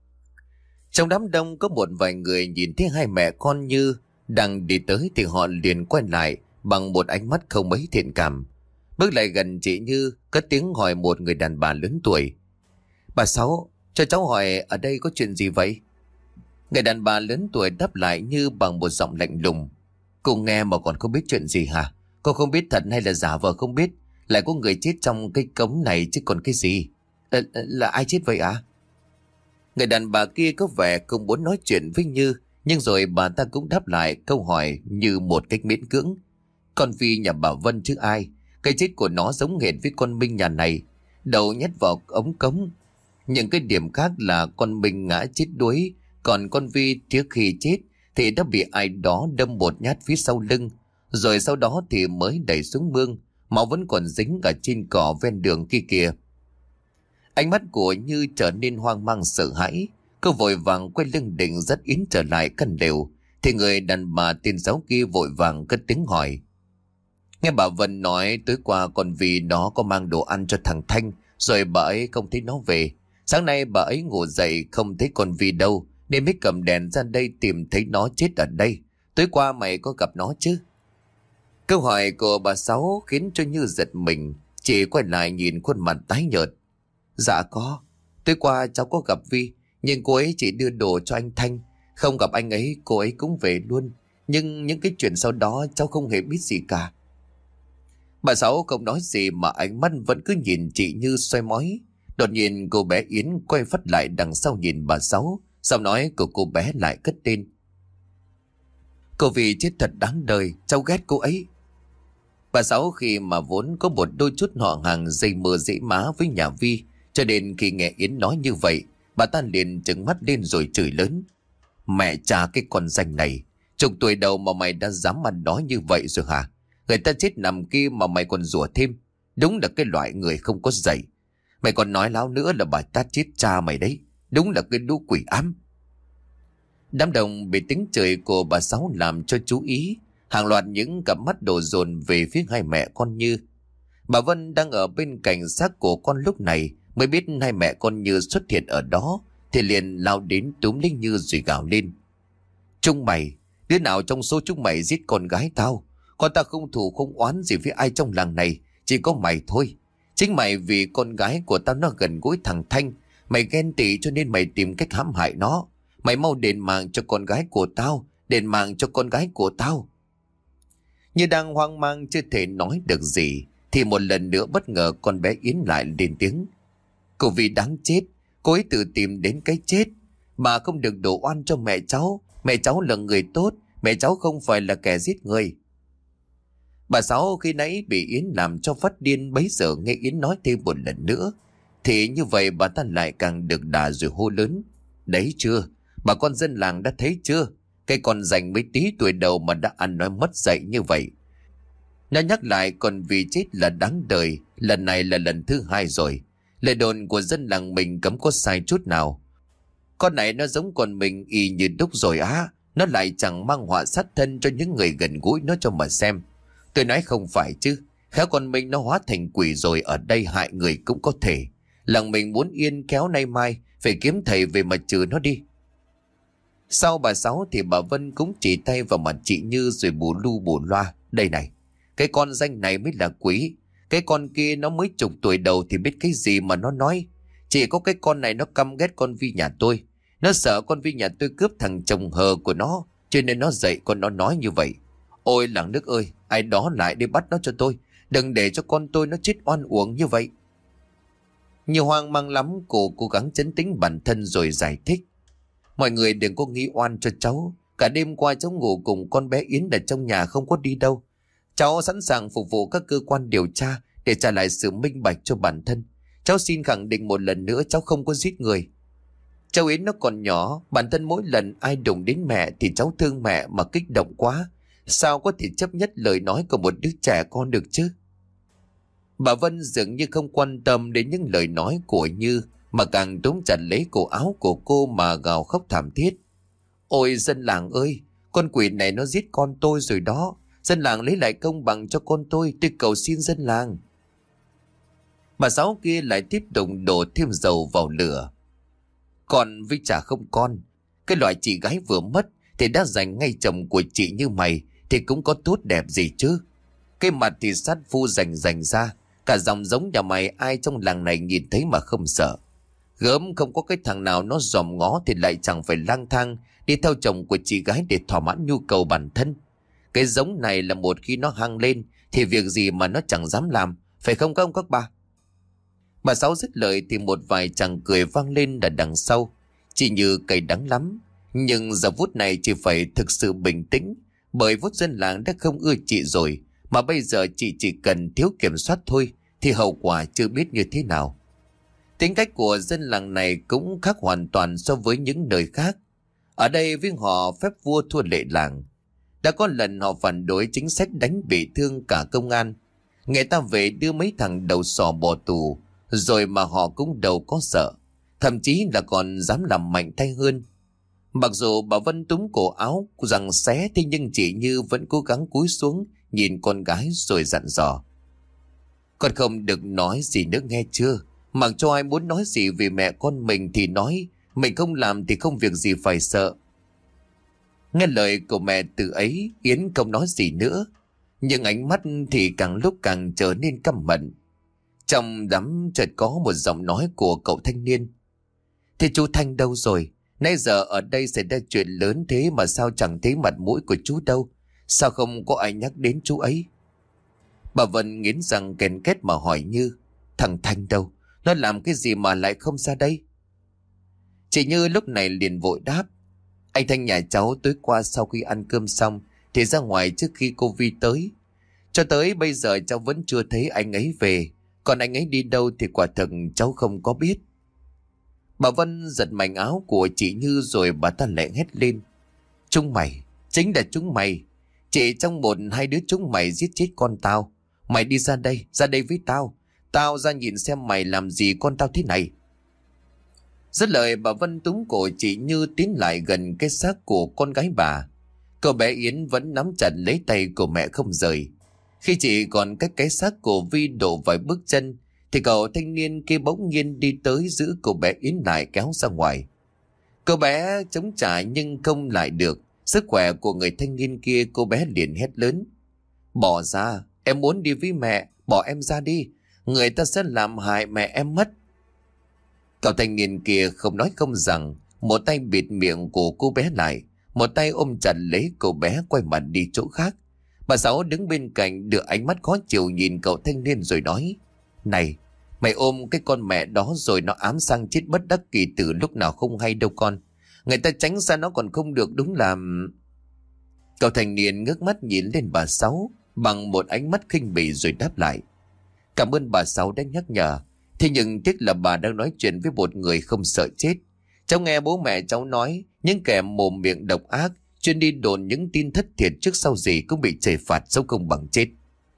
Trong đám đông có một vài người nhìn thấy hai mẹ con Như đang đi tới thì họ liền quay lại bằng một ánh mắt không mấy thiện cảm. Bước lại gần chị Như, cất tiếng hỏi một người đàn bà lớn tuổi. Bà Sáu, cho cháu hỏi ở đây có chuyện gì vậy? Người đàn bà lớn tuổi đáp lại Như bằng một giọng lạnh lùng. Cô nghe mà còn không biết chuyện gì hả? Cô không biết thật hay là giả vờ không biết? Lại có người chết trong cái cống này chứ còn cái gì? Là ai chết vậy ạ? Người đàn bà kia có vẻ không muốn nói chuyện với Như, nhưng rồi bà ta cũng đáp lại câu hỏi như một cách miễn cưỡng. Con Phi nhà bà Vân chứ ai? Cái chết của nó giống hệt với con Minh nhà này, đầu nhét vào ống cống. Những cái điểm khác là con Minh ngã chết đuối, còn con Vi trước khi chết thì đã bị ai đó đâm một nhát phía sau lưng, rồi sau đó thì mới đẩy xuống mương, máu vẫn còn dính ở trên cỏ ven đường kia kìa. Ánh mắt của Như trở nên hoang mang sợ hãi. Cô vội vàng quay lưng định dắt Yến trở lại căn lều, thì người đàn bà tên Giáo kia vội vàng cất tiếng hỏi. Nghe bà Vân nói tối qua còn vì nó có mang đồ ăn cho thằng Thanh, rồi bà ấy không thấy nó về. Sáng nay bà ấy ngủ dậy không thấy con Vi đâu, nên mới cầm đèn ra đây tìm thấy nó chết ở đây. Tối qua mày có gặp nó chứ? Câu hỏi của bà Sáu khiến cho Như giật mình, chỉ quay lại nhìn khuôn mặt tái nhợt. Dạ có, tối qua cháu có gặp Vi, nhưng cô ấy chỉ đưa đồ cho anh Thanh. Không gặp anh ấy, cô ấy cũng về luôn. Nhưng những cái chuyện sau đó cháu không hề biết gì cả. Bà Sáu không nói gì mà ánh mắt vẫn cứ nhìn chị Như soi mói. Đột nhiên cô bé Yến quay phát lại đằng sau nhìn bà Sáu. Giọng nói của cô bé lại cất lên. Cô Vi chết thật đáng đời, cháu ghét cô ấy. Bà Sáu khi mà vốn có một đôi chút họ hàng dây mơ dễ má với nhà Vi, cho nên khi nghe Yến nói như vậy, bà ta liền trừng mắt lên rồi chửi lớn. Mẹ cha cái con danh này, chục tuổi đầu mà mày đã dám ăn nói như vậy rồi hả? Người ta chết nằm kia mà mày còn rủa thêm. Đúng là cái loại người không có dạy. Mày còn nói láo nữa là bà ta chết cha mày đấy. Đúng là cái lũ quỷ ám. Đám đông bị tiếng chửi của bà Sáu làm cho chú ý. Hàng loạt những cặp mắt đổ dồn về phía hai mẹ con Như. Bà Vân đang ở bên cạnh xác của con lúc này mới biết hai mẹ con Như xuất hiện ở đó, thì liền lao đến túm lấy Như rồi gào lên. Chúng mày, đứa nào trong số chúng mày giết con gái tao? Con ta không thù không oán gì với ai trong làng này, chỉ có mày thôi. Chính mày vì con gái của tao nó gần gũi thằng Thanh. Mày ghen tị cho nên mày tìm cách hãm hại nó. Mày mau đền mạng cho con gái của tao. Đền mạng cho con gái của tao. Như đang hoang mang chưa thể nói được gì, thì một lần nữa bất ngờ con bé Yến lại lên tiếng. Cô vì đáng chết, cô ấy tự tìm đến cái chết. Mà không được đổ oan cho mẹ cháu. Mẹ cháu là người tốt. Mẹ cháu không phải là kẻ giết người. Bà Sáu khi nãy bị Yến làm cho phát điên, bấy giờ nghe Yến nói thêm một lần nữa, thì như vậy bà ta lại càng được đà rồi hô lớn. Đấy chưa, bà con dân làng đã thấy chưa? Cái con rành mấy tí tuổi đầu mà đã ăn nói mất dạy như vậy. Nó nhắc lại còn vì chết là đáng đời. Lần này là lần thứ 2 rồi. Lời đồn của dân làng mình cấm có sai chút nào. Con này nó giống con mình y như đúc rồi á. Nó lại chẳng mang họa sát thân cho những người gần gũi nó cho mà xem. Tôi nói không phải chứ. Khéo con mình nó hóa thành quỷ rồi, ở đây hại người cũng có thể. Làng mình muốn yên kéo nay mai phải kiếm thầy về mà trừ nó đi. Sau bà Sáu thì bà Vân cũng chỉ tay vào mặt chị Như rồi bù lu bù loa. Đây này, cái con danh này mới là quý. Cái con kia nó mới chục tuổi đầu thì biết cái gì mà nó nói. Chỉ có cái con này nó căm ghét con Vi nhà tôi. Nó sợ con Vi nhà tôi cướp thằng chồng hờ của nó, cho nên nó dạy con nó nói như vậy. Ôi làng nước ơi, ai đó lại đi bắt nó cho tôi. Đừng để cho con tôi nó chết oan uổng như vậy. Nhiều hoang mang lắm, cô cố gắng trấn tĩnh bản thân rồi giải thích. Mọi người đừng có nghĩ oan cho cháu. Cả đêm qua cháu ngủ cùng con bé Yến ở trong nhà không có đi đâu. Cháu sẵn sàng phục vụ các cơ quan điều tra để trả lại sự minh bạch cho bản thân. Cháu xin khẳng định một lần nữa cháu không có giết người. Cháu Yến nó còn nhỏ, bản thân mỗi lần ai đụng đến mẹ thì cháu thương mẹ mà kích động quá. Sao có thể chấp nhất lời nói của một đứa trẻ con được chứ? Bà Vân dường như không quan tâm đến những lời nói của Như, mà càng túm chặt lấy cổ áo của cô mà gào khóc thảm thiết. Ôi dân làng ơi, con quỷ này nó giết con tôi rồi đó. Dân làng lấy lại công bằng cho con tôi cầu xin dân làng. Bà Sáu kia lại tiếp tục đổ thêm dầu vào lửa. Còn với chả không con, cái loại chị gái vừa mất thì đã giành ngay chồng của chị như mày thì cũng có tốt đẹp gì chứ. Cái mặt thì sát phu rành ra, cả dòng giống nhà mày ai trong làng này nhìn thấy mà không sợ. Gớm không có cái thằng nào nó dòm ngó thì lại chẳng phải lang thang đi theo chồng của chị gái để thỏa mãn nhu cầu bản thân. Cái giống này là một khi nó hăng lên thì việc gì mà nó chẳng dám làm, phải không các ông các bà? Bà Sáu dứt lời thì một vài chàng cười vang lên ở đằng sau. Chị Như cay đắng lắm, nhưng giờ phút này chị phải thực sự bình tĩnh, bởi vút dân làng đã không ưa chị rồi, mà bây giờ chị chỉ cần thiếu kiểm soát thôi thì hậu quả chưa biết như thế nào. Tính cách của dân làng này cũng khác hoàn toàn so với những nơi khác. Ở đây với họ phép vua thua lệ làng. Đã có lần họ phản đối chính sách đánh bị thương cả công an. Người ta về đưa mấy thằng đầu sò bỏ tù, rồi mà họ cũng đâu có sợ. Thậm chí là còn dám làm mạnh tay hơn. Mặc dù bà Vân túm cổ áo rằng xé, thế nhưng chị Như vẫn cố gắng cúi xuống nhìn con gái rồi dặn dò. Con không được nói gì nữa nghe chưa? Mặc cho ai muốn nói gì về mẹ con mình thì nói. Mình không làm thì không việc gì phải sợ. Nghe lời của mẹ từ ấy, Yến không nói gì nữa. Nhưng ánh mắt thì càng lúc càng trở nên căm hận. Trong đám chợt có một giọng nói của cậu thanh niên. Thế chú Thanh đâu rồi? Nãy giờ ở đây xảy ra chuyện lớn thế mà sao chẳng thấy mặt mũi của chú đâu? Sao không có ai nhắc đến chú ấy? Bà Vân nghiến răng ken két mà hỏi Như. Thằng Thanh đâu? Nó làm cái gì mà lại không ra đây? Chị Như lúc này liền vội đáp. Anh Thanh nhà cháu tối qua sau khi ăn cơm xong thì ra ngoài trước khi cô Vi tới. Cho tới bây giờ cháu vẫn chưa thấy anh ấy về. Còn anh ấy đi đâu thì quả thật cháu không có biết. Bà Vân giật mảnh áo của chị Như rồi bà ta lại hét lên. Chúng mày, chính là chúng mày. Chỉ trong một hai đứa chúng mày giết chết con tao. Mày đi ra đây với tao. Tao ra nhìn xem mày làm gì con tao thế này. Dứt lời bà Vân túm cổ chị Như tiến lại gần cái xác của con gái bà. Cậu bé Yến vẫn nắm chặt lấy tay của mẹ không rời. Khi chị còn cách cái xác của Vi đổ vài bước chân thì cậu thanh niên kia bỗng nhiên đi tới giữ cô bé Yến lại kéo ra ngoài. Cô bé chống trả nhưng không lại được sức khỏe của người thanh niên kia. Cô bé liền hét lớn. Bỏ ra, em muốn đi với mẹ Bỏ em ra đi, người ta sẽ làm hại mẹ em mất. Cậu thanh niên kia không nói không rằng, một tay bịt miệng của cô bé lại, một tay ôm chặt lấy cô bé quay mặt đi chỗ khác. Bà Sáu đứng bên cạnh đưa ánh mắt khó chịu nhìn cậu thanh niên rồi nói: Này, mày ôm cái con mẹ đó rồi nó ám sang chết bất đắc kỳ từ lúc nào không hay đâu con. Người ta tránh xa nó còn không được, đúng là... Cậu thanh niên ngước mắt nhìn lên bà Sáu bằng một ánh mắt khinh bỉ rồi đáp lại: Cảm ơn bà Sáu đã nhắc nhở. Thế nhưng tiếc là bà đang nói chuyện với một người không sợ chết. Cháu nghe bố mẹ cháu nói, những kẻ mồm miệng độc ác chuyên đi đồn những tin thất thiệt trước sau gì cũng bị trời phạt sống không bằng chết.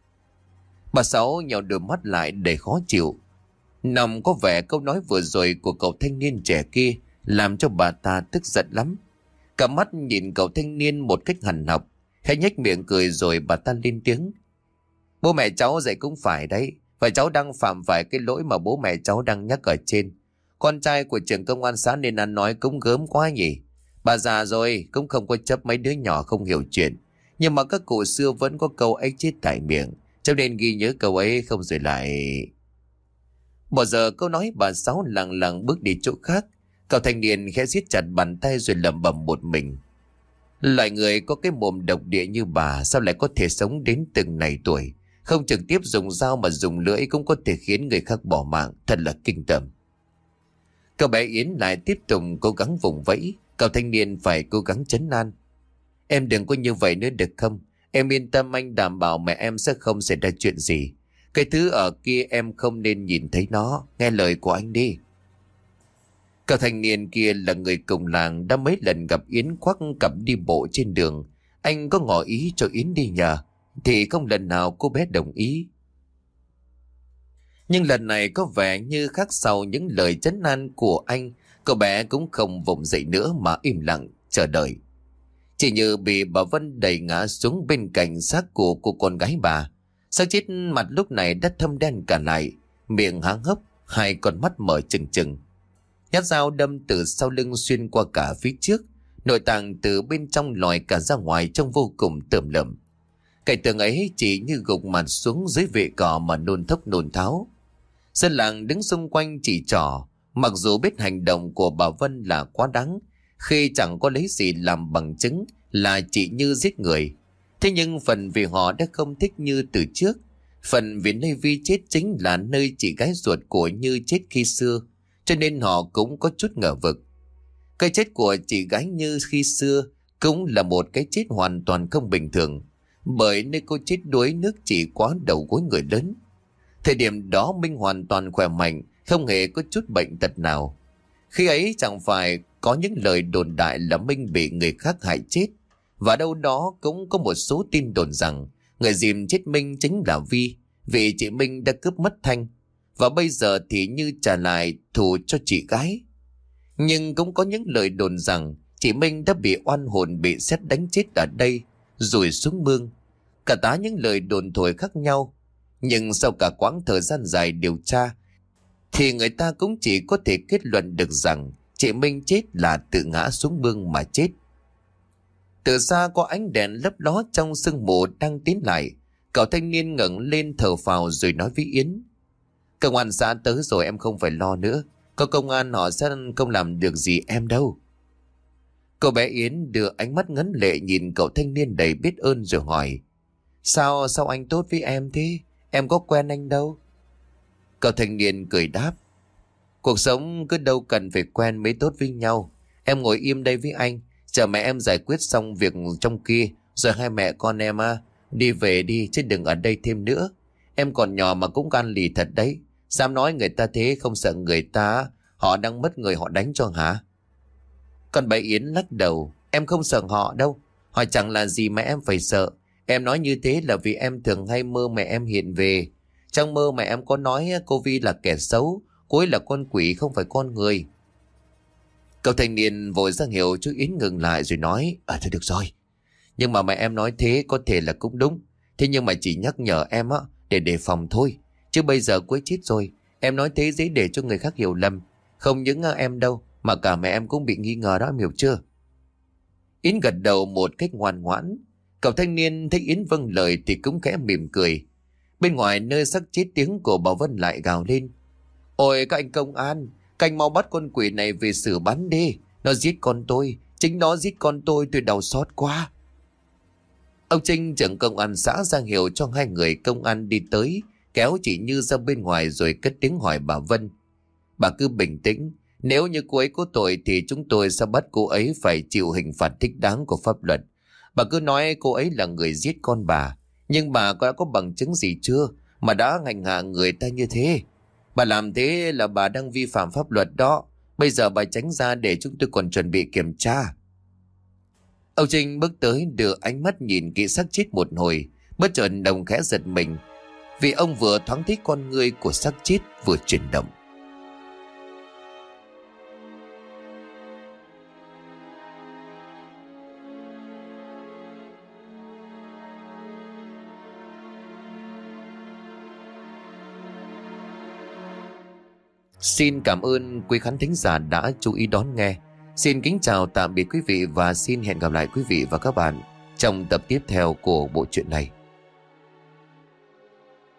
Bà Sáu nhào đôi mắt lại đầy khó chịu. Nằm có vẻ câu nói vừa rồi của cậu thanh niên trẻ kia làm cho bà ta tức giận lắm. Cả mắt nhìn cậu thanh niên một cách hằn học, khẽ nhếch miệng cười rồi bà ta lên tiếng: Bố mẹ cháu dạy cũng phải đấy, và cháu đang phạm phải cái lỗi mà bố mẹ cháu đang nhắc ở trên. Con trai của trưởng công an xã nên ăn nói cũng gớm quá nhỉ. Bà già rồi cũng không có chấp mấy đứa nhỏ không hiểu chuyện. Nhưng mà các cụ xưa vẫn có câu ấy chết tại miệng, cho nên ghi nhớ câu ấy không rồi lại... Bỏ giờ câu nói bà Sáu lẳng lặng bước đi chỗ khác. Cậu thanh niên khẽ siết chặt bàn tay rồi lẩm bẩm một mình: Loại người có cái mồm độc địa như bà sao lại có thể sống đến từng này tuổi. Không trực tiếp dùng dao mà dùng lưỡi cũng có thể khiến người khác bỏ mạng, thật là kinh tởm. Cậu bé Yến lại tiếp tục cố gắng vùng vẫy. Cậu thanh niên phải cố gắng trấn an: Em đừng có như vậy nữa được không? Em yên tâm, anh đảm bảo mẹ em sẽ không xảy ra chuyện gì. Cái thứ ở kia em không nên nhìn thấy nó, nghe lời của anh đi. Cậu thanh niên kia là người cùng làng, đã mấy lần gặp Yến khoác cặp đi bộ trên đường. Anh có ngỏ ý cho Yến đi nhờ, thì không lần nào cô bé đồng ý. Nhưng lần này có vẻ như khác, sau những lời trấn an của anh, cậu bé cũng không vùng dậy nữa mà im lặng chờ đợi. Chỉ như bị bà Vân đẩy ngã xuống bên cạnh xác của cô con gái bà. Xác chết mặt lúc này đã thâm đen cả lại, miệng há hốc, hai con mắt mở trừng trừng. Nhát dao đâm từ sau lưng xuyên qua cả phía trước, nội tạng từ bên trong lòi cả ra ngoài trông vô cùng tởm lợm. Cảnh tượng ấy chỉ như gục mặt xuống dưới vệ cỏ mà nôn thốc nôn tháo. Dân làng đứng xung quanh chỉ trỏ, mặc dù biết hành động của bà Vân là quá đáng khi chẳng có lấy gì làm bằng chứng là chị Như giết người. Thế nhưng phần vì họ đã không thích Như từ trước, phần vì nơi Vi chết chính là nơi chị gái ruột của Như chết khi xưa, cho nên họ cũng có chút ngờ vực. Cái chết của chị gái Như khi xưa cũng là một cái chết hoàn toàn không bình thường, bởi nơi cô chết đuối nước chỉ quá đầu gối người lớn. Thời điểm đó Minh hoàn toàn khỏe mạnh, không hề có chút bệnh tật nào. Khi ấy chẳng phải có những lời đồn đại là Minh bị người khác hại chết, và đâu đó cũng có một số tin đồn rằng người dìm chết Minh chính là Vi, vì chị Minh đã cướp mất Thanh, và bây giờ thì Như trả lại thù cho chị gái. Nhưng cũng có những lời đồn rằng chị Minh đã bị oan hồn bị sét đánh chết ở đây rồi xuống mương. Cả tá những lời đồn thổi khác nhau, nhưng sau cả quãng thời gian dài điều tra thì người ta cũng chỉ có thể kết luận được rằng chị Minh chết là tự ngã xuống mương mà chết. Từ xa có ánh đèn lấp ló trong sương mù đang tiến lại. Cậu thanh niên ngẩng lên thở phào rồi nói với Yến: Công an xã tới rồi, em không phải lo nữa. Có công an họ sẽ không làm được gì em đâu. Cậu bé Yến đưa ánh mắt ngấn lệ nhìn cậu thanh niên đầy biết ơn rồi hỏi: Sao anh tốt với em thế? Em có quen anh đâu. Cậu thanh niên cười đáp: Cuộc sống cứ đâu cần phải quen mới tốt với nhau. Em ngồi im đây với anh, chờ mẹ em giải quyết xong việc trong kia, rồi hai mẹ con em đi về đi, chứ đừng ở đây thêm nữa. Em còn nhỏ mà cũng gan lì thật đấy. Dám nói người ta thế, không sợ người ta họ đang mất người họ đánh cho hả? Còn bà Yến lắc đầu: Em không sợ họ đâu. Họ chẳng là gì mà em phải sợ. Em nói như thế là vì em thường hay mơ mẹ em hiện về. Trong mơ mẹ em có nói cô Vi là kẻ xấu, cô ấy là con quỷ không phải con người. Cậu thanh niên vội ra hiệu cho Yến ngừng lại rồi nói: Thôi được rồi. Nhưng mà mẹ em nói thế có thể là cũng đúng. Thế nhưng mà chỉ nhắc nhở em để đề phòng thôi. Chứ bây giờ cô ấy chết rồi, em nói thế dễ để cho người khác hiểu lầm. Không những em đâu mà cả mẹ em cũng bị nghi ngờ đó, em hiểu chưa? Yến gật đầu một cách ngoan ngoãn. Cậu thanh niên thấy Yến vâng lời thì cũng khẽ mỉm cười. Bên ngoài nơi xác chết, tiếng của bà Vân lại gào lên. Ôi các anh công an, các anh mau bắt con quỷ này về xử bắn đi. Nó giết con tôi, chính nó giết con tôi đau xót quá. Ông Trinh trưởng công an xã ra hiệu cho hai người công an đi tới, kéo chị Như ra bên ngoài rồi cất tiếng hỏi bà Vân. Bà cứ bình tĩnh, nếu như cô ấy có tội thì chúng tôi sẽ bắt cô ấy phải chịu hình phạt thích đáng của pháp luật. Bà cứ nói cô ấy là người giết con bà, nhưng bà đã có bằng chứng gì chưa mà đã hành hạ người ta như thế? Bà làm thế là bà đang vi phạm pháp luật đó. Bây giờ bà tránh ra để chúng tôi còn chuẩn bị kiểm tra. Ông Trinh bước tới đưa ánh mắt nhìn kỹ xác chết một hồi. Bất chợt đồng khẽ giật mình, vì ông vừa thoáng thấy con ngươi của xác chết vừa chuyển động. Xin cảm ơn quý khán thính giả đã chú ý đón nghe. Xin kính chào tạm biệt quý vị và xin hẹn gặp lại quý vị và các bạn trong tập tiếp theo của bộ truyện này.